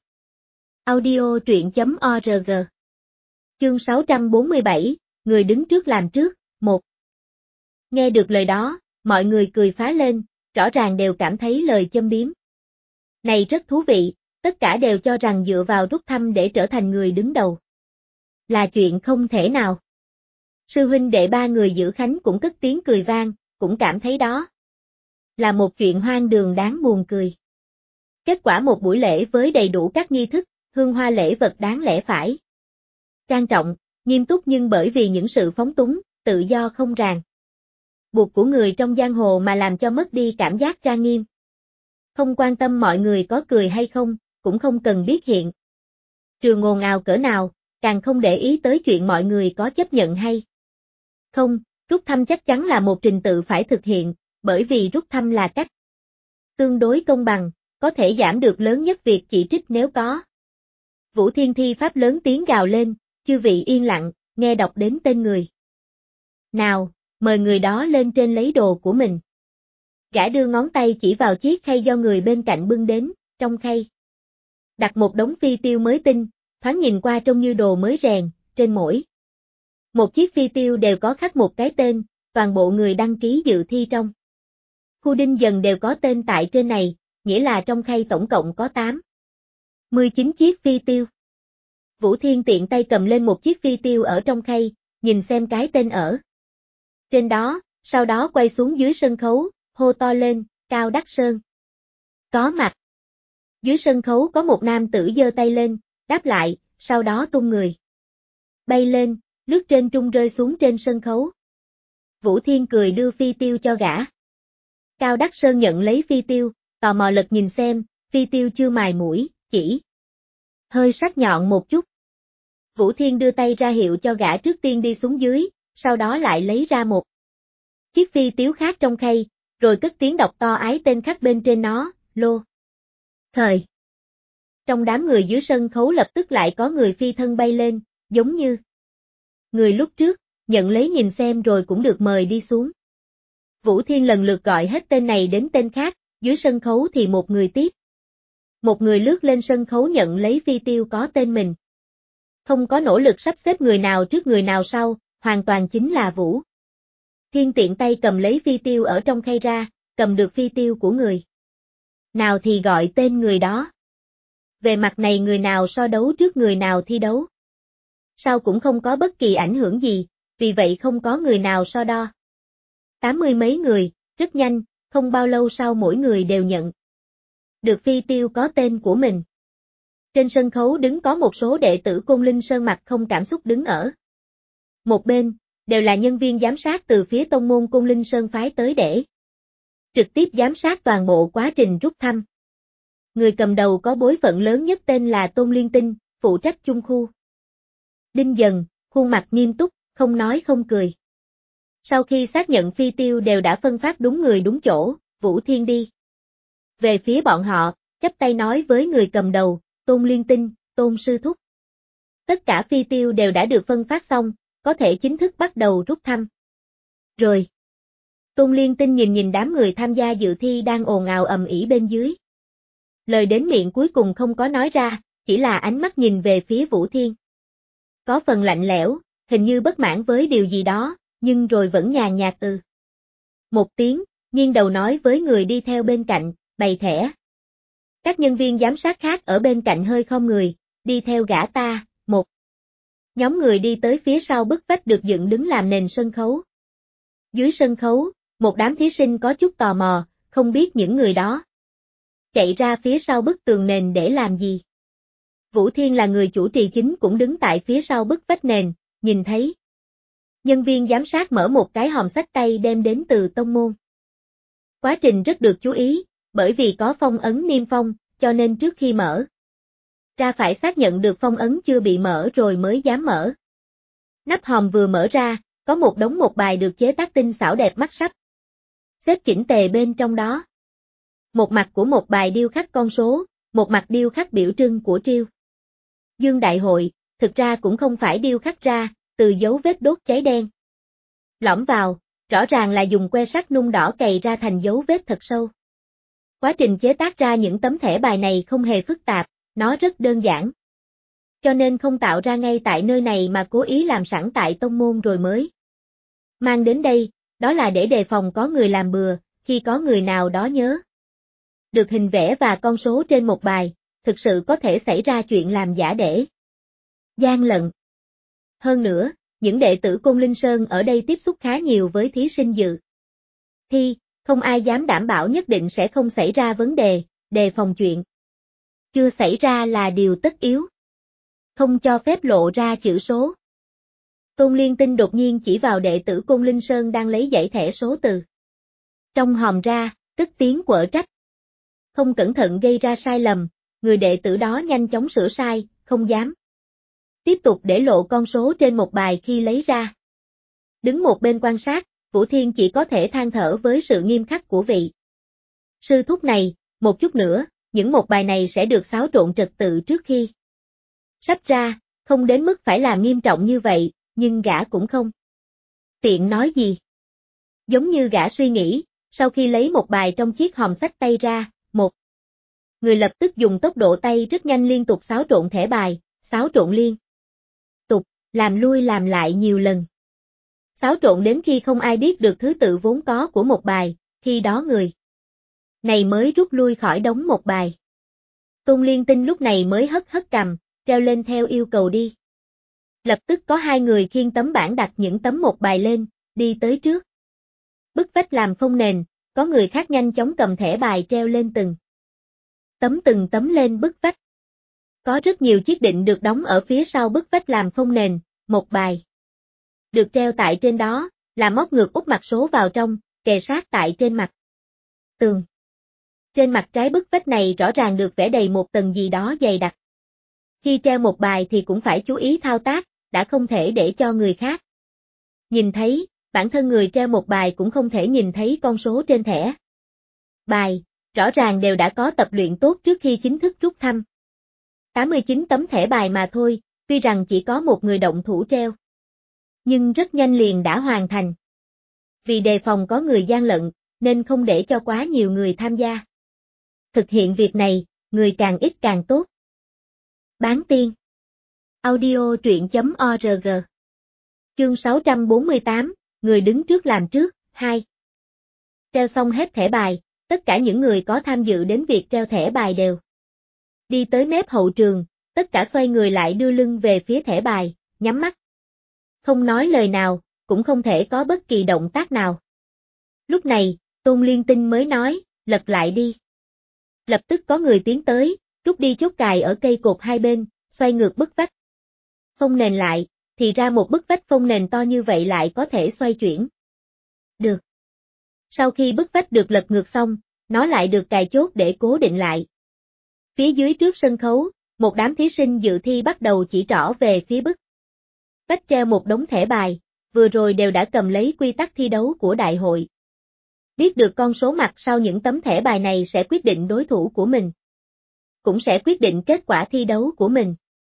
Audio truyện.org. Chương 647, người đứng trước làm trước, 1. Nghe được lời đó, mọi người cười phá lên, rõ ràng đều cảm thấy lời châm biếm. Này rất thú vị, tất cả đều cho rằng dựa vào rút thăm để trở thành người đứng đầu. Là chuyện không thể nào. Sư huynh đệ ba người giữ khánh cũng cất tiếng cười vang, cũng cảm thấy đó là một chuyện hoang đường đáng buồn cười. Kết quả một buổi lễ với đầy đủ các nghi thức, hương hoa lễ vật đáng lẽ phải trang trọng, nghiêm túc nhưng bởi vì những sự phóng túng, tự do không ràng buộc của người trong giang hồ mà làm cho mất đi cảm giác trang nghiêm. Không quan tâm mọi người có cười hay không, cũng không cần biết hiện trường ồn ào cỡ nào, càng không để ý tới chuyện mọi người có chấp nhận hay không. Rút thăm chắc chắn là một trình tự phải thực hiện, bởi vì rút thăm là cách tương đối công bằng, có thể giảm được lớn nhất việc chỉ trích nếu có. Vũ Thiên thi pháp lớn tiếng gào lên, chư vị yên lặng, nghe đọc đến tên người. Nào, mời người đó lên trên lấy đồ của mình. Gã đưa ngón tay chỉ vào chiếc khay do người bên cạnh bưng đến, trong khay đặt một đống phi tiêu mới tinh, thoáng nhìn qua trông như đồ mới rèn, trên mỗi một chiếc phi tiêu đều có khắc một cái tên, toàn bộ người đăng ký dự thi trong khu Đinh Dần đều có tên tại trên này, nghĩa là trong khay tổng cộng có 19 chiếc phi tiêu. Vũ Thiên tiện tay cầm lên một chiếc phi tiêu ở trong khay, nhìn xem cái tên ở trên đó, sau đó quay xuống dưới sân khấu, hô to lên, Cao Đắc Sơn. Có mặt. Dưới sân khấu có một nam tử giơ tay lên, đáp lại, sau đó tung người bay lên, lướt trên trung rơi xuống trên sân khấu. Vũ Thiên cười đưa phi tiêu cho gã. Cao Đắc Sơn nhận lấy phi tiêu, tò mò lật nhìn xem, phi tiêu chưa mài mũi, chỉ hơi sắc nhọn một chút. Vũ Thiên đưa tay ra hiệu cho gã trước tiên đi xuống dưới, sau đó lại lấy ra một chiếc phi tiêu khác trong khay, rồi cất tiếng đọc to ái tên khắc bên trên nó, Lô Thời. Trong đám người dưới sân khấu lập tức lại có người phi thân bay lên, giống như người lúc trước, nhận lấy nhìn xem rồi cũng được mời đi xuống. Vũ Thiên lần lượt gọi hết tên này đến tên khác, dưới sân khấu thì một người tiếp. Một người lướt lên sân khấu nhận lấy phi tiêu có tên mình. Không có nỗ lực sắp xếp người nào trước người nào sau, hoàn toàn chính là Vũ Thiên tiện tay cầm lấy phi tiêu ở trong khay ra, cầm được phi tiêu của người nào thì gọi tên người đó. Về mặt này người nào so đấu trước người nào thi đấu sau cũng không có bất kỳ ảnh hưởng gì, vì vậy không có người nào so đo. 80 mấy người, rất nhanh, không bao lâu sau mỗi người đều nhận được phi tiêu có tên của mình. Trên sân khấu đứng có một số đệ tử Côn Linh Sơn mặt không cảm xúc đứng ở một bên, đều là nhân viên giám sát từ phía tông môn Côn Linh Sơn phái tới để trực tiếp giám sát toàn bộ quá trình rút thăm. Người cầm đầu có bối phận lớn nhất tên là Tôn Liên Tinh, phụ trách chung khu Đinh Dần, khuôn mặt nghiêm túc, không nói không cười. Sau khi xác nhận phi tiêu đều đã phân phát đúng người đúng chỗ, Vũ Thiên đi về phía bọn họ, chắp tay nói với người cầm đầu, Tôn Liên Tinh, Tôn sư thúc. Tất cả phi tiêu đều đã được phân phát xong, có thể chính thức bắt đầu rút thăm. Rồi. Tôn Liên Tinh nhìn đám người tham gia dự thi đang ồn ào ầm ĩ bên dưới. Lời đến miệng cuối cùng không có nói ra, chỉ là ánh mắt nhìn về phía Vũ Thiên. Có phần lạnh lẽo, hình như bất mãn với điều gì đó, nhưng rồi vẫn nhàn nhạt một tiếng, nghiêng đầu nói với người đi theo bên cạnh, bày thẻ. Các nhân viên giám sát khác ở bên cạnh hơi khom người, đi theo gã ta, một nhóm người đi tới phía sau bức vách được dựng đứng làm nền sân khấu. Dưới sân khấu, một đám thí sinh có chút tò mò, không biết những người đó chạy ra phía sau bức tường nền để làm gì. Vũ Thiên là người chủ trì chính cũng đứng tại phía sau bức vách nền, nhìn thấy. Nhân viên giám sát mở một cái hòm xách tay đem đến từ tông môn. Quá trình rất được chú ý, bởi vì có phong ấn niêm phong, cho nên trước khi mở ra phải xác nhận được phong ấn chưa bị mở rồi mới dám mở. Nắp hòm vừa mở ra, có một đống một bài được chế tác tinh xảo đẹp mắt sắc. Xếp chỉnh tề bên trong đó. Một mặt của một bài điêu khắc con số, một mặt điêu khắc biểu trưng của Triêu Dương Đại Hội, thực ra cũng không phải điêu khắc ra, từ dấu vết đốt cháy đen. Lõm vào, rõ ràng là dùng que sắt nung đỏ cày ra thành dấu vết thật sâu. Quá trình chế tác ra những tấm thẻ bài này không hề phức tạp, nó rất đơn giản. Cho nên không tạo ra ngay tại nơi này mà cố ý làm sẵn tại tông môn rồi mới mang đến đây, đó là để đề phòng có người làm bừa, khi có người nào đó nhớ được hình vẽ và con số trên một bài, thực sự có thể xảy ra chuyện làm giả để gian lận. Hơn nữa, những đệ tử Côn Linh Sơn ở đây tiếp xúc khá nhiều với thí sinh dự thi, không ai dám đảm bảo nhất định sẽ không xảy ra vấn đề, đề phòng chuyện chưa xảy ra là điều tất yếu. Không cho phép lộ ra chữ số. Tôn Liên Tinh đột nhiên chỉ vào đệ tử Côn Linh Sơn đang lấy dãy thẻ số từ trong hòm ra, tức tiếng quở trách. Không cẩn thận gây ra sai lầm, người đệ tử đó nhanh chóng sửa sai, không dám tiếp tục để lộ con số trên một bài khi lấy ra. Đứng một bên quan sát, Vũ Thiên chỉ có thể than thở với sự nghiêm khắc của vị sư thúc này, một chút nữa, những một bài này sẽ được xáo trộn trật tự trước khi sắp ra, không đến mức phải làm nghiêm trọng như vậy, nhưng gã cũng không tiện nói gì. Giống như gã suy nghĩ, sau khi lấy một bài trong chiếc hòm xách tay ra, một người lập tức dùng tốc độ tay rất nhanh liên tục xáo trộn thẻ bài, xáo trộn liên tục, làm lui làm lại nhiều lần. Xáo trộn đến khi không ai biết được thứ tự vốn có của một bài, khi đó người này mới rút lui khỏi đống một bài. Tôn Liên Tinh lúc này mới hất hất cằm, treo lên theo yêu cầu đi. Lập tức có hai người khiêng tấm bảng đặt những tấm một bài lên, đi tới trước. Bức vách làm phông nền, có người khác nhanh chóng cầm thẻ bài treo lên từng tấm lên bức vách. Có rất nhiều chiếc đệm được đóng ở phía sau bức vách làm phông nền, một bài được treo tại trên đó, làm móc ngược úp mặt số vào trong, kề sát tại trên mặt tường. Trên mặt trái bức vách này rõ ràng được vẽ đầy một tầng gì đó dày đặc. Khi treo một bài thì cũng phải chú ý thao tác, đã không thể để cho người khác nhìn thấy, bản thân người treo một bài cũng không thể nhìn thấy con số trên thẻ bài, rõ ràng đều đã có tập luyện tốt trước khi chính thức rút thăm. 89 tấm thẻ bài mà thôi, tuy rằng chỉ có một người động thủ treo, nhưng rất nhanh liền đã hoàn thành. Vì đề phòng có người gian lận, nên không để cho quá nhiều người tham gia. Thực hiện việc này, người càng ít càng tốt. Bán tiên. Audio truyện.org. Chương 648, người đứng trước làm trước, 2. Treo xong hết thẻ bài, tất cả những người có tham dự đến việc treo thẻ bài đều đi tới mép hậu trường, tất cả xoay người lại đưa lưng về phía thẻ bài, nhắm mắt. Không nói lời nào, cũng không thể có bất kỳ động tác nào. Lúc này, Tôn Liên Tinh mới nói, lật lại đi. Lập tức có người tiến tới, rút đi chốt cài ở cây cột hai bên, xoay ngược bức vách phông nền lại, thì ra một bức vách phông nền to như vậy lại có thể xoay chuyển được. Sau khi bức vách được lật ngược xong, nó lại được cài chốt để cố định lại. Phía dưới trước sân khấu, một đám thí sinh dự thi bắt đầu chỉ trỏ về phía bức vách treo một đống thẻ bài, vừa rồi đều đã cầm lấy quy tắc thi đấu của đại hội. Biết được con số mặt sau những tấm thẻ bài này sẽ quyết định đối thủ của mình, cũng sẽ quyết định kết quả thi đấu của mình.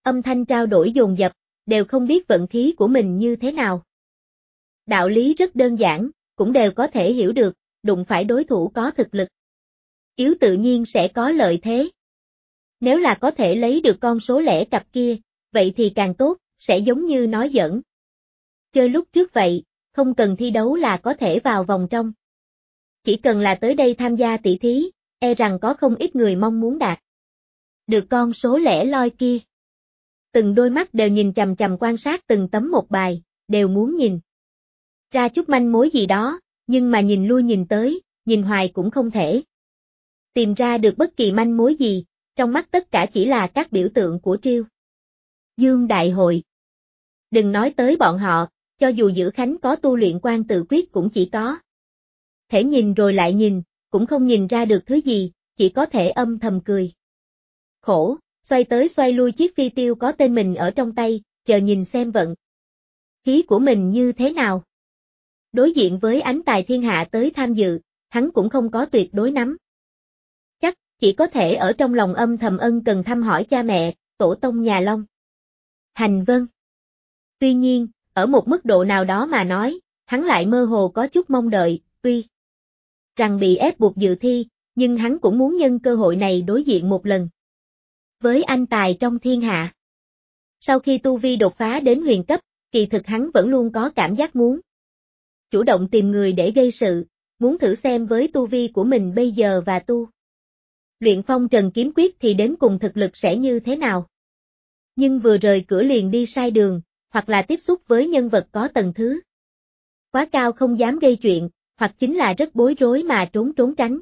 Âm thanh trao đổi dồn dập, đều không biết vận khí của mình như thế nào. Đạo lý rất đơn giản, cũng đều có thể hiểu được, đụng phải đối thủ có thực lực. Yếu tự nhiên sẽ có lợi thế. Nếu là có thể lấy được con số lẻ cặp kia, vậy thì càng tốt, sẽ giống như nói giỡn. Chơi lúc trước vậy, không cần thi đấu là có thể vào vòng trong. Chỉ cần là tới đây tham gia tỷ thí, e rằng có không ít người mong muốn đạt được con số lẻ loi kia. Từng đôi mắt đều nhìn chằm chằm quan sát từng tấm một bài, đều muốn nhìn ra chút manh mối gì đó, nhưng mà nhìn lui nhìn tới, nhìn hoài cũng không thể tìm ra được bất kỳ manh mối gì, trong mắt tất cả chỉ là các biểu tượng của Triêu Dương Đại Hội. Đừng nói tới bọn họ, cho dù Giữ Khánh có tu luyện quan tự quyết cũng chỉ có thể nhìn rồi lại nhìn, cũng không nhìn ra được thứ gì, chỉ có thể âm thầm cười. Khổ, xoay tới xoay lui chiếc phi tiêu có tên mình ở trong tay, chờ nhìn xem vận khí của mình như thế nào. Đối diện với ánh tài thiên hạ tới tham dự, hắn cũng không có tuyệt đối nắm chắc, chỉ có thể ở trong lòng âm thầm ân cần thăm hỏi cha mẹ, tổ tông nhà Long. Hành vâng. Tuy nhiên, ở một mức độ nào đó mà nói, hắn lại mơ hồ có chút mong đợi, tuy rằng bị ép buộc dự thi, nhưng hắn cũng muốn nhân cơ hội này đối diện một lần với anh tài trong thiên hạ. Sau khi tu vi đột phá đến huyền cấp, kỳ thực hắn vẫn luôn có cảm giác muốn chủ động tìm người để gây sự, muốn thử xem với tu vi của mình bây giờ và tu luyện phong trần kiếm quyết thì đến cùng thực lực sẽ như thế nào. Nhưng vừa rời cửa liền đi sai đường, hoặc là tiếp xúc với nhân vật có tầng thứ quá cao không dám gây chuyện, hoặc chính là rất bối rối mà trốn tránh.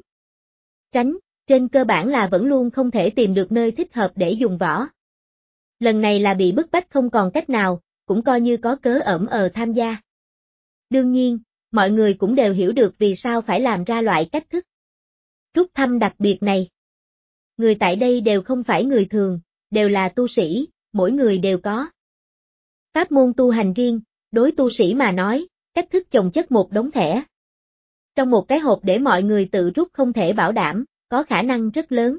Trên cơ bản là vẫn luôn không thể tìm được nơi thích hợp để dùng võ. Lần này là bị bức bách không còn cách nào, cũng coi như có cớ ẩm tham gia. Đương nhiên, mọi người cũng đều hiểu được vì sao phải làm ra loại cách thức rút thăm đặc biệt này. Người tại đây đều không phải người thường, đều là tu sĩ, mỗi người đều có pháp môn tu hành riêng, đối tu sĩ mà nói, cách thức chồng chất một đống thẻ trong một cái hộp để mọi người tự rút không thể bảo đảm, có khả năng rất lớn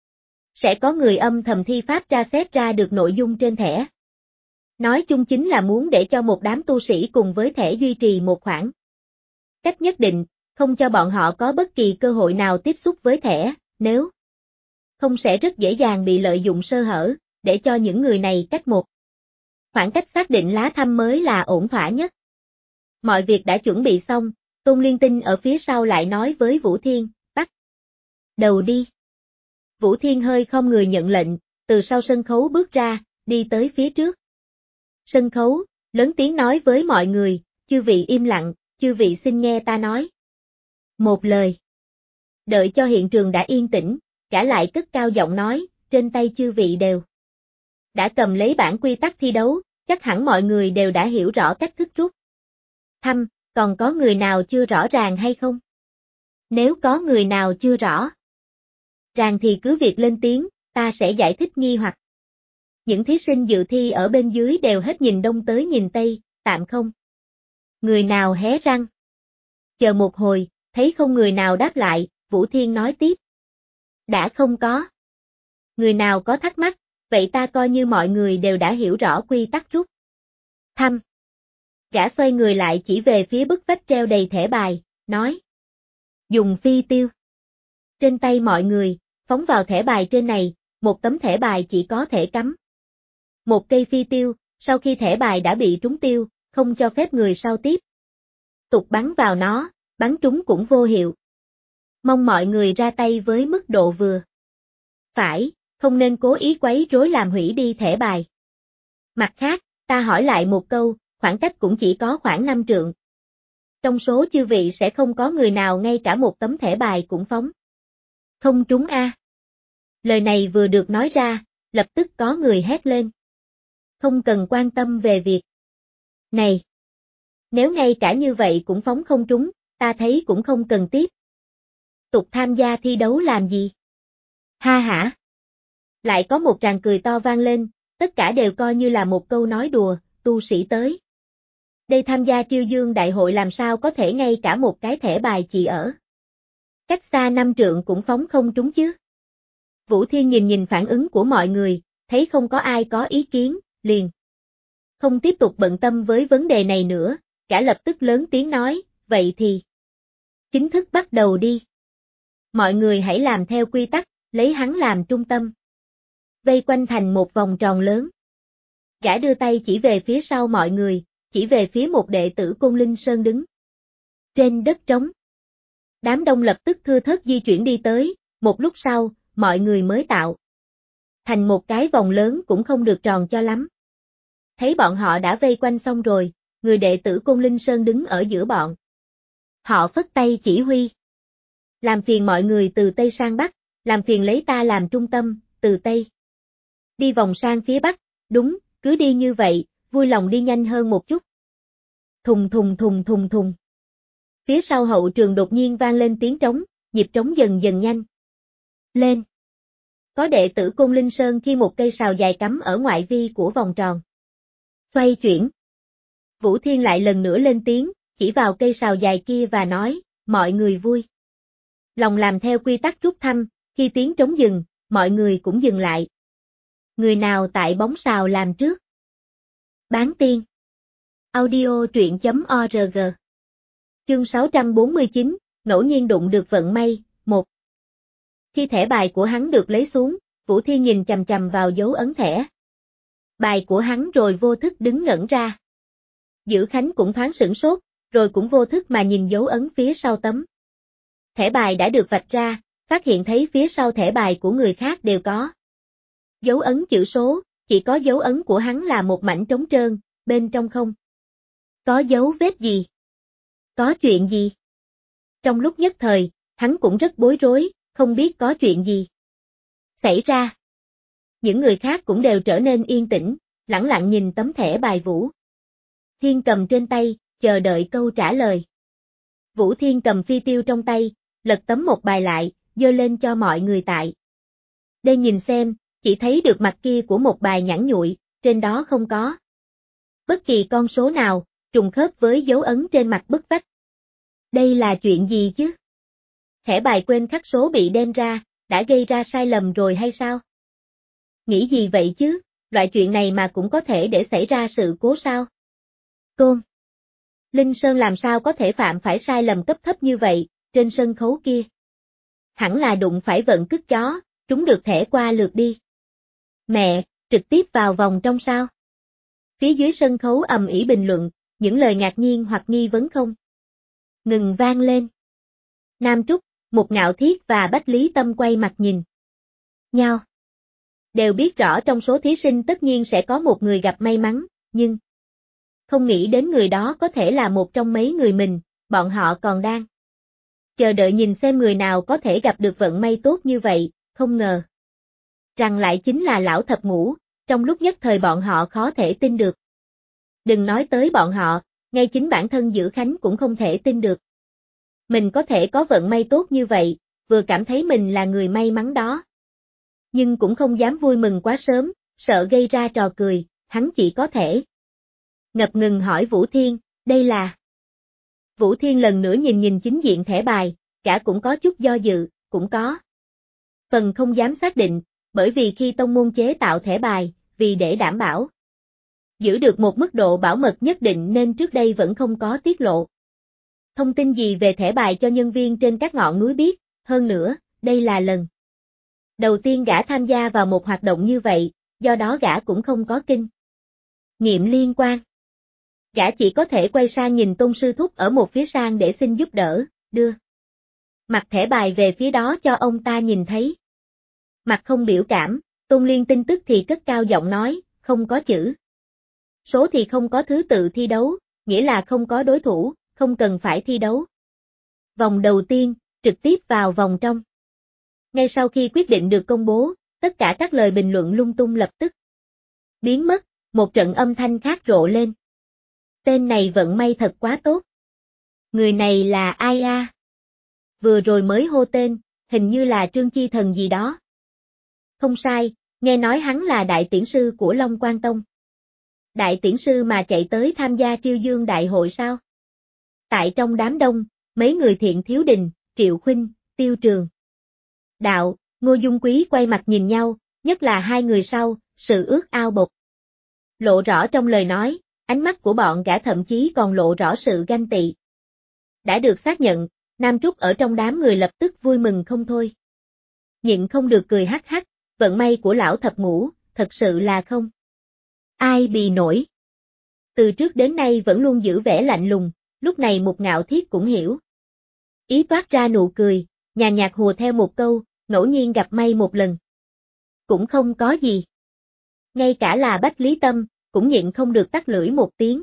sẽ có người âm thầm thi pháp tra xét ra được nội dung trên thẻ. Nói chung chính là muốn để cho một đám tu sĩ cùng với thẻ duy trì một khoảng cách nhất định, không cho bọn họ có bất kỳ cơ hội nào tiếp xúc với thẻ, nếu không sẽ rất dễ dàng bị lợi dụng sơ hở, để cho những người này cách một khoảng cách xác định lá thăm mới là ổn thỏa nhất. Mọi việc đã chuẩn bị xong, Tôn Liên Tinh ở phía sau lại nói với Vũ Thiên, bắt đầu đi. Vũ Thiên hơi không người nhận lệnh, từ sau sân khấu bước ra, đi tới phía trước sân khấu, lớn tiếng nói với mọi người, chư vị im lặng, chư vị xin nghe ta nói một lời. Đợi cho hiện trường đã yên tĩnh, cả lại cất cao giọng nói, trên tay chư vị đều đã cầm lấy bản quy tắc thi đấu, chắc hẳn mọi người đều đã hiểu rõ cách thức rút thăm, còn có người nào chưa rõ ràng hay không? Nếu có người nào chưa rõ ràng thì cứ việc lên tiếng, ta sẽ giải thích nghi hoặc. Những thí sinh dự thi ở bên dưới đều hết nhìn đông tới nhìn tây, tạm không người nào hé răng. Chờ một hồi, thấy không người nào đáp lại, Vũ Thiên nói tiếp. Đã không có người nào có thắc mắc, vậy ta coi như mọi người đều đã hiểu rõ quy tắc rút thăm. Gã xoay người lại chỉ về phía bức vách treo đầy thẻ bài, nói. Dùng phi tiêu. Trên tay mọi người, phóng vào thẻ bài trên này, một tấm thẻ bài chỉ có thể cắm một cây phi tiêu, sau khi thẻ bài đã bị trúng tiêu, không cho phép người sau tiếp tục bắn vào nó, bắn trúng cũng vô hiệu. Mong mọi người ra tay với mức độ vừa phải, không nên cố ý quấy rối làm hủy đi thẻ bài. Mặt khác, ta hỏi lại một câu, khoảng cách cũng chỉ có khoảng 5 trượng. Trong số chư vị sẽ không có người nào ngay cả một tấm thẻ bài cũng phóng không trúng a. Lời này vừa được nói ra, lập tức có người hét lên. Không cần quan tâm về việc này. Nếu ngay cả như vậy cũng phóng không trúng, ta thấy cũng không cần tiếp tục tham gia thi đấu làm gì. Ha hả. Lại có một tràng cười to vang lên, tất cả đều coi như là một câu nói đùa, tu sĩ tới đây tham gia Triêu Dương Đại hội làm sao có thể ngay cả một cái thẻ bài chỉ ở cách xa 5 trượng cũng phóng không trúng chứ. Vũ Thiên nhìn phản ứng của mọi người, thấy không có ai có ý kiến, liền không tiếp tục bận tâm với vấn đề này nữa, gã lập tức lớn tiếng nói, vậy thì chính thức bắt đầu đi. Mọi người hãy làm theo quy tắc, lấy hắn làm trung tâm. Vây quanh thành một vòng tròn lớn. Gã đưa tay chỉ về phía sau mọi người, chỉ về phía một đệ tử Côn Linh Sơn đứng trên đất trống. Đám đông lập tức thưa thớt di chuyển đi tới, một lúc sau, mọi người mới tạo thành một cái vòng lớn cũng không được tròn cho lắm. Thấy bọn họ đã vây quanh xong rồi, người đệ tử Côn Linh Sơn đứng ở giữa bọn. Họ phất tay chỉ huy. Làm phiền mọi người từ Tây sang Bắc, làm phiền lấy ta làm trung tâm, từ Tây đi vòng sang phía Bắc, đúng, cứ đi như vậy, vui lòng đi nhanh hơn một chút. Thùng thùng thùng thùng thùng. Phía sau hậu trường đột nhiên vang lên tiếng trống, nhịp trống dần dần nhanh lên. Có đệ tử Côn Linh Sơn khi một cây sào dài cắm ở ngoại vi của vòng tròn xoay chuyển. Vũ Thiên lại lần nữa lên tiếng, chỉ vào cây sào dài kia và nói, mọi người vui lòng làm theo quy tắc rút thăm, khi tiếng trống dừng, mọi người cũng dừng lại. Người nào tại bóng sào làm trước? Bán tiên. Audio truyện.org. Chương 649, ngẫu nhiên đụng được vận may, 1. Khi thẻ bài của hắn được lấy xuống, Vũ Thiên nhìn chằm chằm vào dấu ấn thẻ bài của hắn rồi vô thức đứng ngẩn ra. Dữ Khánh cũng thoáng sửng sốt, rồi cũng vô thức mà nhìn dấu ấn phía sau tấm thẻ bài đã được vạch ra, phát hiện thấy phía sau thẻ bài của người khác đều có dấu ấn chữ số, chỉ có dấu ấn của hắn là một mảnh trống trơn, bên trong không có dấu vết gì. Có chuyện gì? Trong lúc nhất thời, hắn cũng rất bối rối, không biết có chuyện gì xảy ra. Những người khác cũng đều trở nên yên tĩnh, lẳng lặng nhìn tấm thẻ bài Vũ Thiên cầm trên tay, chờ đợi câu trả lời. Vũ Thiên cầm phi tiêu trong tay, lật tấm một bài lại, giơ lên cho mọi người tại đây nhìn xem, chỉ thấy được mặt kia của một bài nhẵn nhụi, trên đó không có bất kỳ con số nào, trùng khớp với dấu ấn trên mặt bức vách. Đây là chuyện gì chứ? Thẻ bài quên khắc số bị đem ra, đã gây ra sai lầm rồi hay sao? Nghĩ gì vậy chứ, loại chuyện này mà cũng có thể để xảy ra sự cố sao? Côn Linh Sơn làm sao có thể phạm phải sai lầm cấp thấp như vậy, trên sân khấu kia? Hẳn là đụng phải vận cứt chó, trúng được thẻ qua lượt đi. Mẹ, trực tiếp vào vòng trong sao? Phía dưới sân khấu ầm ĩ bình luận, những lời ngạc nhiên hoặc nghi vấn không ngừng vang lên. Nam Trúc, Mục Ngạo Thiết và Bách Lý Tâm quay mặt nhìn nhau. Đều biết rõ trong số thí sinh tất nhiên sẽ có một người gặp may mắn, nhưng không nghĩ đến người đó có thể là một trong mấy người mình, bọn họ còn đang chờ đợi nhìn xem người nào có thể gặp được vận may tốt như vậy, không ngờ rằng lại chính là lão thập ngũ, trong lúc nhất thời bọn họ khó thể tin được. Đừng nói tới bọn họ, ngay chính bản thân Dữ Khánh cũng không thể tin được. Mình có thể có vận may tốt như vậy, vừa cảm thấy mình là người may mắn đó. Nhưng cũng không dám vui mừng quá sớm, sợ gây ra trò cười, hắn chỉ có thể ngập ngừng hỏi Vũ Thiên, đây là... Vũ Thiên lần nữa nhìn nhìn chính diện thẻ bài, cả cũng có chút do dự, cũng có phần không dám xác định, bởi vì khi tông môn chế tạo thẻ bài, vì để đảm bảo giữ được một mức độ bảo mật nhất định nên trước đây vẫn không có tiết lộ thông tin gì về thẻ bài cho nhân viên trên các ngọn núi biết, hơn nữa, đây là lần đầu tiên gã tham gia vào một hoạt động như vậy, do đó gã cũng không có kinh nghiệm liên quan. Gã chỉ có thể quay sang nhìn Tôn Sư Thúc ở một phía sang để xin giúp đỡ, đưa mặt thẻ bài về phía đó cho ông ta nhìn thấy. Mặt không biểu cảm, Tôn Liên tin tức thì cất cao giọng nói, không có chữ số thì không có thứ tự thi đấu, nghĩa là không có đối thủ, không cần phải thi đấu. Vòng đầu tiên, trực tiếp vào vòng trong. Ngay sau khi quyết định được công bố, tất cả các lời bình luận lung tung lập tức biến mất, một trận âm thanh khác rộ lên. Tên này vận may thật quá tốt. Người này là ai a? Vừa rồi mới hô tên, hình như là Trương Chi Thần gì đó. Không sai, nghe nói hắn là đại tiễn sư của Long Quan Tông. Đại tiễn sư mà chạy tới tham gia Triêu Dương đại hội sao? Tại trong đám đông, mấy người Thiện Thiếu Đình, Triệu Khuynh, Tiêu Trường Đạo, Ngô Dung Quý quay mặt nhìn nhau, nhất là hai người sau, sự ước ao bộc lộ rõ trong lời nói, ánh mắt của bọn gã thậm chí còn lộ rõ sự ganh tị. Đã được xác nhận, Nam Trúc ở trong đám người lập tức vui mừng không thôi. Nhịn không được cười hắc hắc, vận may của lão thập ngũ, thật sự là không ai bì nổi. Từ trước đến nay vẫn luôn giữ vẻ lạnh lùng, lúc này Mục Ngạo Thiết cũng hiểu. Ý toát ra nụ cười, nhàn nhạt hùa theo một câu, ngẫu nhiên gặp may một lần. Cũng không có gì. Ngay cả là Bách Lý Tâm, cũng nhịn không được tắt lưỡi một tiếng.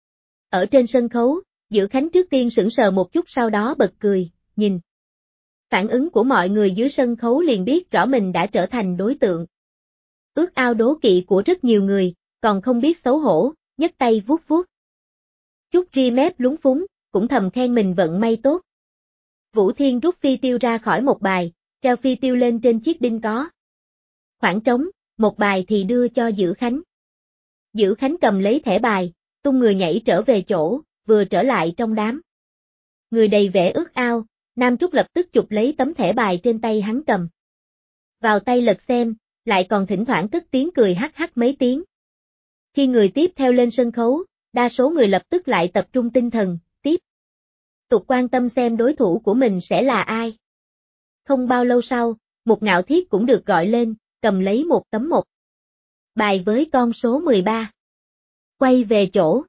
Ở trên sân khấu, Dữ Khánh trước tiên sững sờ một chút sau đó bật cười, nhìn. Phản ứng của mọi người dưới sân khấu liền biết rõ mình đã trở thành đối tượng. Ước ao đố kỵ của rất nhiều người, còn không biết xấu hổ, nhấc tay vuốt vuốt. Chút ri mép lúng phúng, cũng thầm khen mình vận may tốt. Vũ Thiên rút phi tiêu ra khỏi một bài, treo phi tiêu lên trên chiếc đinh có. Khoảng trống, một bài thì đưa cho Dữ Khánh. Dữ Khánh cầm lấy thẻ bài, tung người nhảy trở về chỗ, vừa trở lại trong đám. Người đầy vẻ ước ao, Nam Trúc lập tức chụp lấy tấm thẻ bài trên tay hắn cầm. Vào tay lật xem, lại còn thỉnh thoảng cất tiếng cười hắc hắc mấy tiếng. Khi người tiếp theo lên sân khấu, đa số người lập tức lại tập trung tinh thần, tiếp tục quan tâm xem đối thủ của mình sẽ là ai. Không bao lâu sau, Mục Ngạo Thiết cũng được gọi lên, cầm lấy một tấm một bài với con số 13. Quay về chỗ.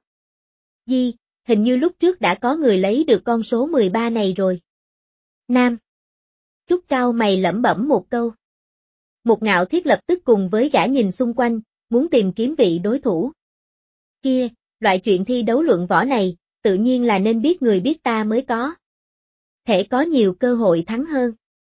Hình như lúc trước đã có người lấy được con số 13 này rồi. Nam Trúc cao mày lẩm bẩm một câu. Mục Ngạo Thiết lập tức cùng với gã nhìn xung quanh, muốn tìm kiếm vị đối thủ. Kia, loại chuyện thi đấu luận võ này, tự nhiên là nên biết người biết ta mới có. Thể có nhiều cơ hội thắng hơn.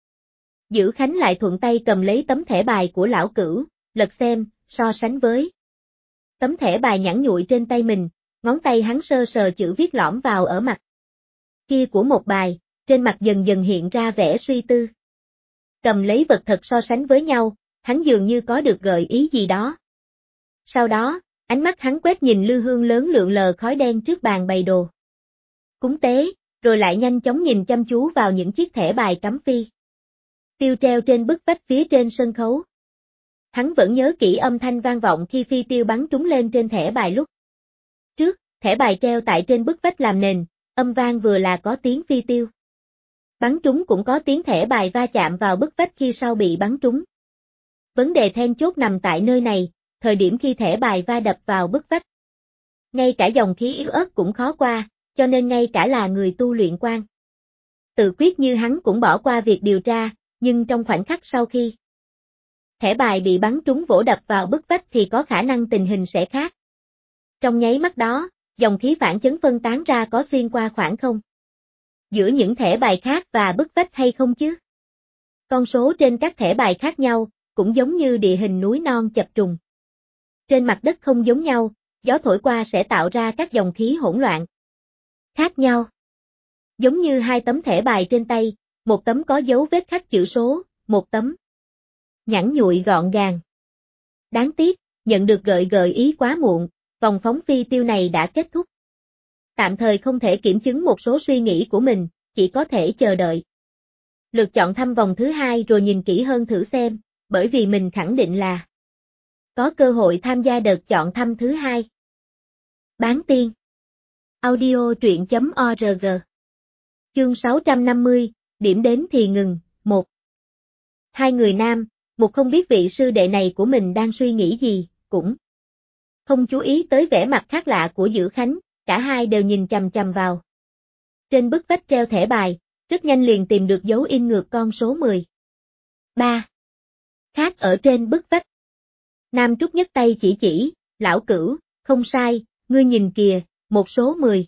Dữ Khánh lại thuận tay cầm lấy tấm thẻ bài của lão Cửu, lật xem, so sánh với tấm thẻ bài nhẵn nhụi trên tay mình, ngón tay hắn sơ sờ chữ viết lõm vào ở mặt kia của một bài, trên mặt dần dần hiện ra vẻ suy tư. Cầm lấy vật thật so sánh với nhau, hắn dường như có được gợi ý gì đó. Sau đó, ánh mắt hắn quét nhìn lư hương lớn lượn lờ khói đen trước bàn bày đồ cúng tế, rồi lại nhanh chóng nhìn chăm chú vào những chiếc thẻ bài cắm phi tiêu treo trên bức vách phía trên sân khấu. Hắn vẫn nhớ kỹ âm thanh vang vọng khi phi tiêu bắn trúng lên trên thẻ bài lúc trước, thẻ bài treo tại trên bức vách làm nền, âm vang vừa là có tiếng phi tiêu bắn trúng cũng có tiếng thẻ bài va chạm vào bức vách khi sau bị bắn trúng. Vấn đề then chốt nằm tại nơi này, thời điểm khi thẻ bài va đập vào bức vách. Ngay cả dòng khí yếu ớt cũng khó qua, cho nên ngay cả là người tu luyện quan tự quyết như hắn cũng bỏ qua việc điều tra, nhưng trong khoảnh khắc sau khi thẻ bài bị bắn trúng vỗ đập vào bức vách thì có khả năng tình hình sẽ khác. Trong nháy mắt đó, dòng khí phản chấn phân tán ra có xuyên qua khoảng không giữa những thẻ bài khác và bức vách hay không chứ? Con số trên các thẻ bài khác nhau, cũng giống như địa hình núi non chập trùng. Trên mặt đất không giống nhau, gió thổi qua sẽ tạo ra các dòng khí hỗn loạn khác nhau. Giống như hai tấm thẻ bài trên tay, một tấm có dấu vết khắc chữ số, một tấm nhẵn nhụi gọn gàng. Đáng tiếc, nhận được gợi ý quá muộn, vòng phóng phi tiêu này đã kết thúc. Tạm thời không thể kiểm chứng một số suy nghĩ của mình, chỉ có thể chờ đợi. Lượt chọn thăm vòng thứ hai rồi nhìn kỹ hơn thử xem, bởi vì mình khẳng định là có cơ hội tham gia đợt chọn thăm thứ hai. Bán tiên. Audio truyện.org. Chương 650, điểm đến thì ngừng, 1. Hai người nam, một không biết vị sư đệ này của mình đang suy nghĩ gì, cũng không chú ý tới vẻ mặt khác lạ của Dữ Khánh, cả hai đều nhìn chằm chằm vào. Trên bức vách treo thẻ bài, rất nhanh liền tìm được dấu in ngược con số 10. 3. Khác ở trên bức vách. Nam Trúc nhấc tay chỉ, lão Cửu, không sai, ngươi nhìn kìa, một số 10.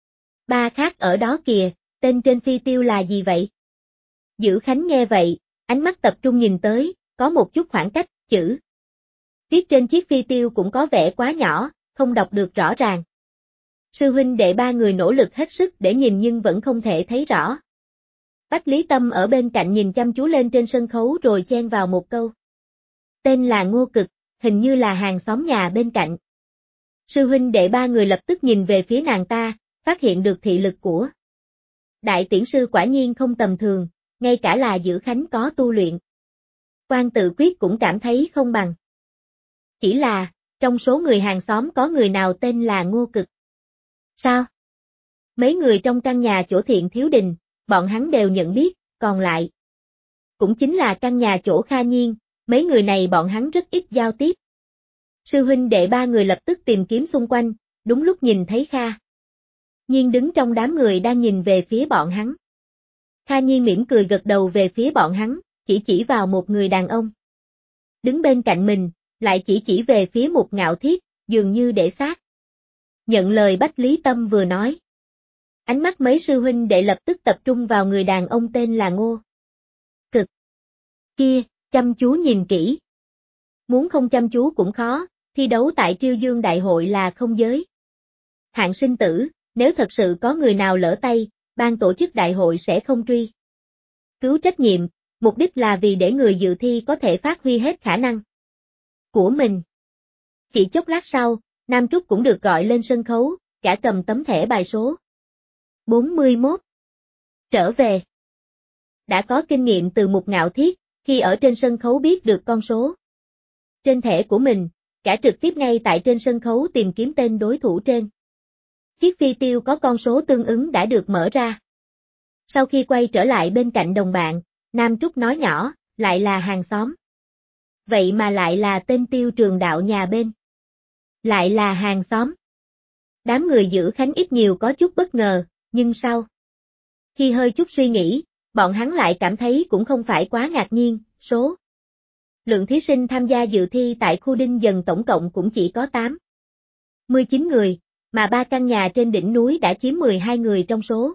3 khác ở đó kìa, tên trên phi tiêu là gì vậy? Dữ Khánh nghe vậy, ánh mắt tập trung nhìn tới, có một chút khoảng cách, chữ viết trên chiếc phi tiêu cũng có vẻ quá nhỏ, không đọc được rõ ràng. Sư huynh đệ ba người nỗ lực hết sức để nhìn nhưng vẫn không thể thấy rõ. Bách Lý Tâm ở bên cạnh nhìn chăm chú lên trên sân khấu rồi chen vào một câu. Tên là Ngô Cực, hình như là hàng xóm nhà bên cạnh. Sư huynh đệ ba người lập tức nhìn về phía nàng ta, phát hiện được thị lực của đại tiễn sư quả nhiên không tầm thường, ngay cả là Dữ Khánh có tu luyện quan tự quyết cũng cảm thấy không bằng. Chỉ là, trong số người hàng xóm có người nào tên là Ngô Cực? Sao? Mấy người trong căn nhà chỗ Thiện Thiếu Đình, bọn hắn đều nhận biết, còn lại. Cũng chính là căn nhà chỗ Kha Nhiên, mấy người này bọn hắn rất ít giao tiếp. Sư huynh đệ ba người lập tức tìm kiếm xung quanh, đúng lúc nhìn thấy Kha Nhiên đứng trong đám người đang nhìn về phía bọn hắn. Kha Nhiên mỉm cười gật đầu về phía bọn hắn, chỉ vào một người đàn ông. Đứng bên cạnh mình, lại chỉ về phía Mục Ngạo Thiết, dường như để xác nhận lời Bách Lý Tâm vừa nói. Ánh mắt mấy sư huynh đệ lập tức tập trung vào người đàn ông tên là Ngô Cực. Kia, chăm chú nhìn kỹ. Muốn không chăm chú cũng khó, thi đấu tại Triêu Dương Đại hội là không giới hạn sinh tử, nếu thật sự có người nào lỡ tay, ban tổ chức đại hội sẽ không truy cứu trách nhiệm, mục đích là vì để người dự thi có thể phát huy hết khả năng của mình. Chỉ chốc lát sau, Nam Trúc cũng được gọi lên sân khấu, cả cầm tấm thẻ bài số 41. Trở về. Đã có kinh nghiệm từ Mục Ngạo Thiết, khi ở trên sân khấu biết được con số trên thẻ của mình, cả trực tiếp ngay tại trên sân khấu tìm kiếm tên đối thủ trên. Chiếc phi tiêu có con số tương ứng đã được mở ra. Sau khi quay trở lại bên cạnh đồng bạn, Nam Trúc nói nhỏ, lại là hàng xóm. Vậy mà lại là tên Tiêu Trường Đạo nhà bên. Lại là hàng xóm. Đám người giữ Khánh ít nhiều có chút bất ngờ, nhưng sau khi hơi chút suy nghĩ, bọn hắn lại cảm thấy cũng không phải quá ngạc nhiên, số lượng thí sinh tham gia dự thi tại khu Đinh Dần tổng cộng cũng chỉ có 19 người, mà 3 căn nhà trên đỉnh núi đã chiếm 12 người trong số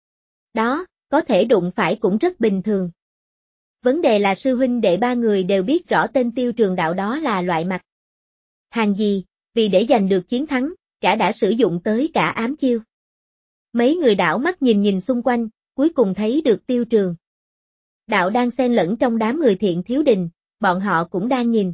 đó, có thể đụng phải cũng rất bình thường. Vấn đề là sư huynh đệ ba người đều biết rõ tên Tiêu Trường Đạo đó là loại mặt hàng gì, vì để giành được chiến thắng, cả đã sử dụng tới cả ám chiêu. Mấy người đảo mắt nhìn xung quanh, cuối cùng thấy được Tiêu Trường Đạo đang xen lẫn trong đám người Thiện Thiếu Đình, bọn họ cũng đang nhìn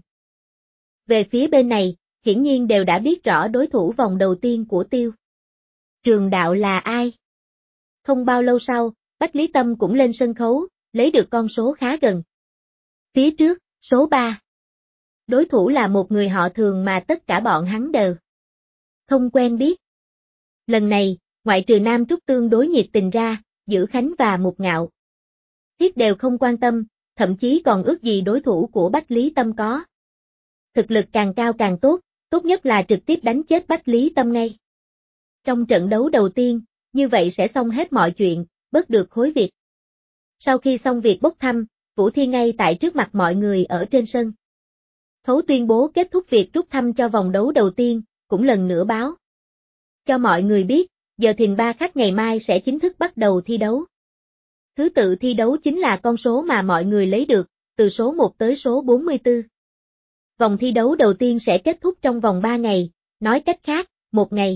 về phía bên này, hiển nhiên đều đã biết rõ đối thủ vòng đầu tiên của Tiêu Trường Đạo là ai. Không bao lâu sau, Bách Lý Tâm cũng lên sân khấu, lấy được con số khá gần. Phía trước, số 3. Đối thủ là một người họ Thường mà tất cả bọn hắn đều không quen biết. Lần này, ngoại trừ Nam Trúc tương đối nhiệt tình ra, Giữ Khánh và Mục Ngạo Thiết đều không quan tâm, thậm chí còn ước gì đối thủ của Bách Lý Tâm có thực lực càng cao càng tốt, tốt nhất là trực tiếp đánh chết Bách Lý Tâm ngay trong trận đấu đầu tiên, như vậy sẽ xong hết mọi chuyện, bớt được khối việc. Sau khi xong việc bốc thăm, Vũ Thi ngay tại trước mặt mọi người ở trên sân khấu tuyên bố kết thúc việc rút thăm cho vòng đấu đầu tiên, cũng lần nữa báo cho mọi người biết, giờ thìn 3 khách ngày mai sẽ chính thức bắt đầu thi đấu. Thứ tự thi đấu chính là con số mà mọi người lấy được, từ số 1 tới số 44. Vòng thi đấu đầu tiên sẽ kết thúc trong vòng 3 ngày, nói cách khác, một ngày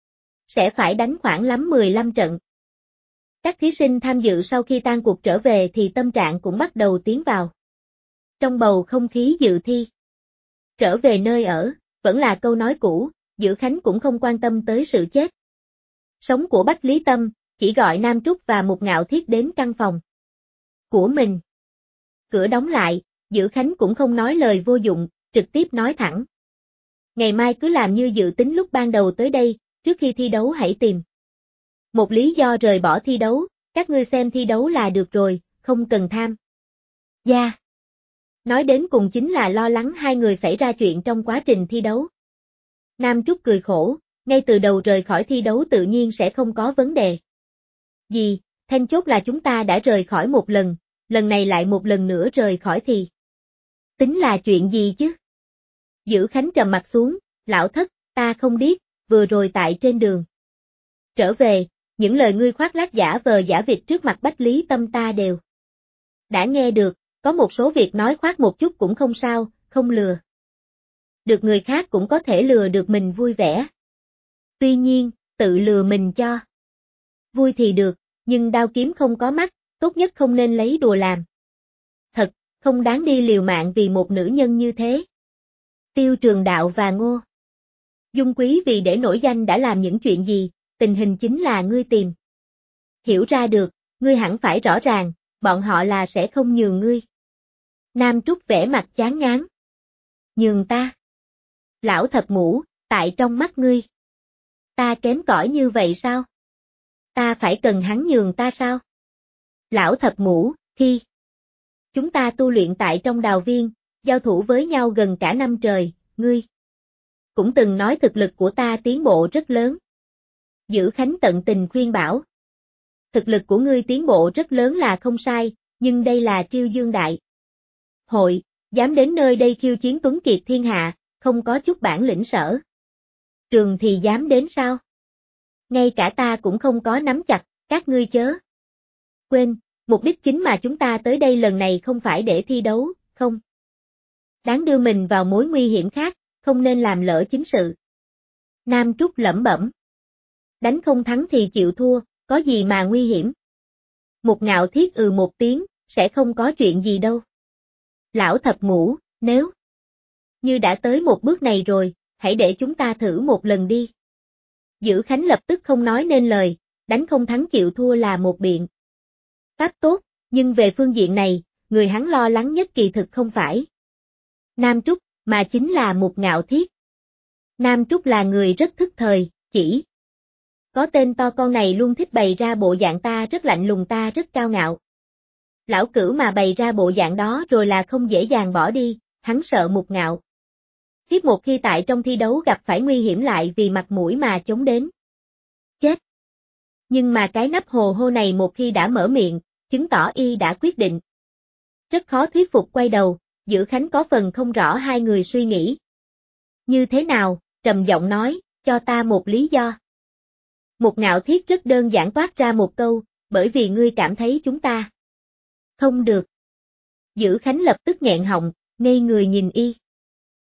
sẽ phải đánh khoảng lắm 15 trận. Các thí sinh tham dự sau khi tan cuộc trở về thì tâm trạng cũng bắt đầu tiến vào trong bầu không khí dự thi. Trở về nơi ở, vẫn là câu nói cũ, Giữ Khánh cũng không quan tâm tới sự chết sống của Bách Lý Tâm, chỉ gọi Nam Trúc và Mục Ngạo Thiết đến căn phòng của mình. Cửa đóng lại, Giữ Khánh cũng không nói lời vô dụng, trực tiếp nói thẳng. Ngày mai cứ làm như dự tính lúc ban đầu tới đây, trước khi thi đấu hãy tìm một lý do rời bỏ thi đấu, các ngươi xem thi đấu là được rồi, không cần tham gia. Nói đến cùng chính là lo lắng hai người xảy ra chuyện trong quá trình thi đấu. Nam Trúc cười khổ, ngay từ đầu rời khỏi thi đấu tự nhiên sẽ không có vấn đề gì, then chốt là chúng ta đã rời khỏi một lần, lần này lại một lần nữa rời khỏi thì tính là chuyện gì chứ? Giữ Khánh trầm mặt xuống, lão thất, ta không biết, vừa rồi tại trên đường trở về, những lời ngươi khoác lác giả vờ giả vịt trước mặt Bách Lý Tâm ta đều đã nghe được, có một số việc nói khoác một chút cũng không sao, không lừa được người khác cũng có thể lừa được mình vui vẻ. Tuy nhiên, tự lừa mình cho vui thì được, nhưng đao kiếm không có mắt, tốt nhất không nên lấy đùa làm. Thật, không đáng đi liều mạng vì một nữ nhân như thế. Tiêu Trường Đạo và Ngô Dung Quý vì để nổi danh đã làm những chuyện gì, tình hình chính là ngươi tìm hiểu ra được, ngươi hẳn phải rõ ràng, bọn họ là sẽ không nhường ngươi. Nam Trúc vẻ mặt chán ngán. Nhường ta? Lão Thập Ngũ, tại trong mắt ngươi. Ta kém cỏi như vậy sao? Ta phải cần hắn nhường ta sao? Lão Thập Ngũ, khi chúng ta tu luyện tại trong đào viên, giao thủ với nhau gần cả năm trời, ngươi cũng từng nói thực lực của ta tiến bộ rất lớn. Dữ Khánh tận tình khuyên bảo. Thực lực của ngươi tiến bộ rất lớn là không sai, nhưng đây là Triêu Dương Đại Hội, dám đến nơi đây khiêu chiến tuấn kiệt thiên hạ, không có chút bản lĩnh sở. Trường thì dám đến sao? Ngay cả ta cũng không có nắm chặt, các ngươi chớ quên, mục đích chính mà chúng ta tới đây lần này không phải để thi đấu, không đáng đưa mình vào mối nguy hiểm khác, không nên làm lỡ chính sự. Nam Trúc lẩm bẩm. Đánh không thắng thì chịu thua, có gì mà nguy hiểm. Một Ngạo Thiết một tiếng, sẽ không có chuyện gì đâu. Lão Thập Ngũ, nếu như đã tới một bước này rồi, hãy để chúng ta thử một lần đi. Dữ Khánh lập tức không nói nên lời, đánh không thắng chịu thua là một biện pháp tốt, nhưng về phương diện này, người hắn lo lắng nhất kỳ thực không phải Nam Trúc, mà chính là Một Ngạo Thiết. Nam Trúc là người rất thức thời, chỉ có tên to con này luôn thích bày ra bộ dạng ta rất lạnh lùng ta rất cao ngạo. Lão Cửu mà bày ra bộ dạng đó rồi là không dễ dàng bỏ đi, hắn sợ Một Ngạo Thiết một khi tại trong thi đấu gặp phải nguy hiểm lại vì mặt mũi mà chống đến chết. Nhưng mà cái nắp hồ hô này một khi đã mở miệng, chứng tỏ y đã quyết định. Rất khó thuyết phục quay đầu, Dữ Khánh có phần không rõ hai người suy nghĩ. Như thế nào, trầm giọng nói, cho ta một lý do. Một Ngạo Thiết rất đơn giản toát ra một câu, bởi vì ngươi cảm thấy chúng ta không được. Dữ Khánh lập tức nghẹn họng, ngây người nhìn y.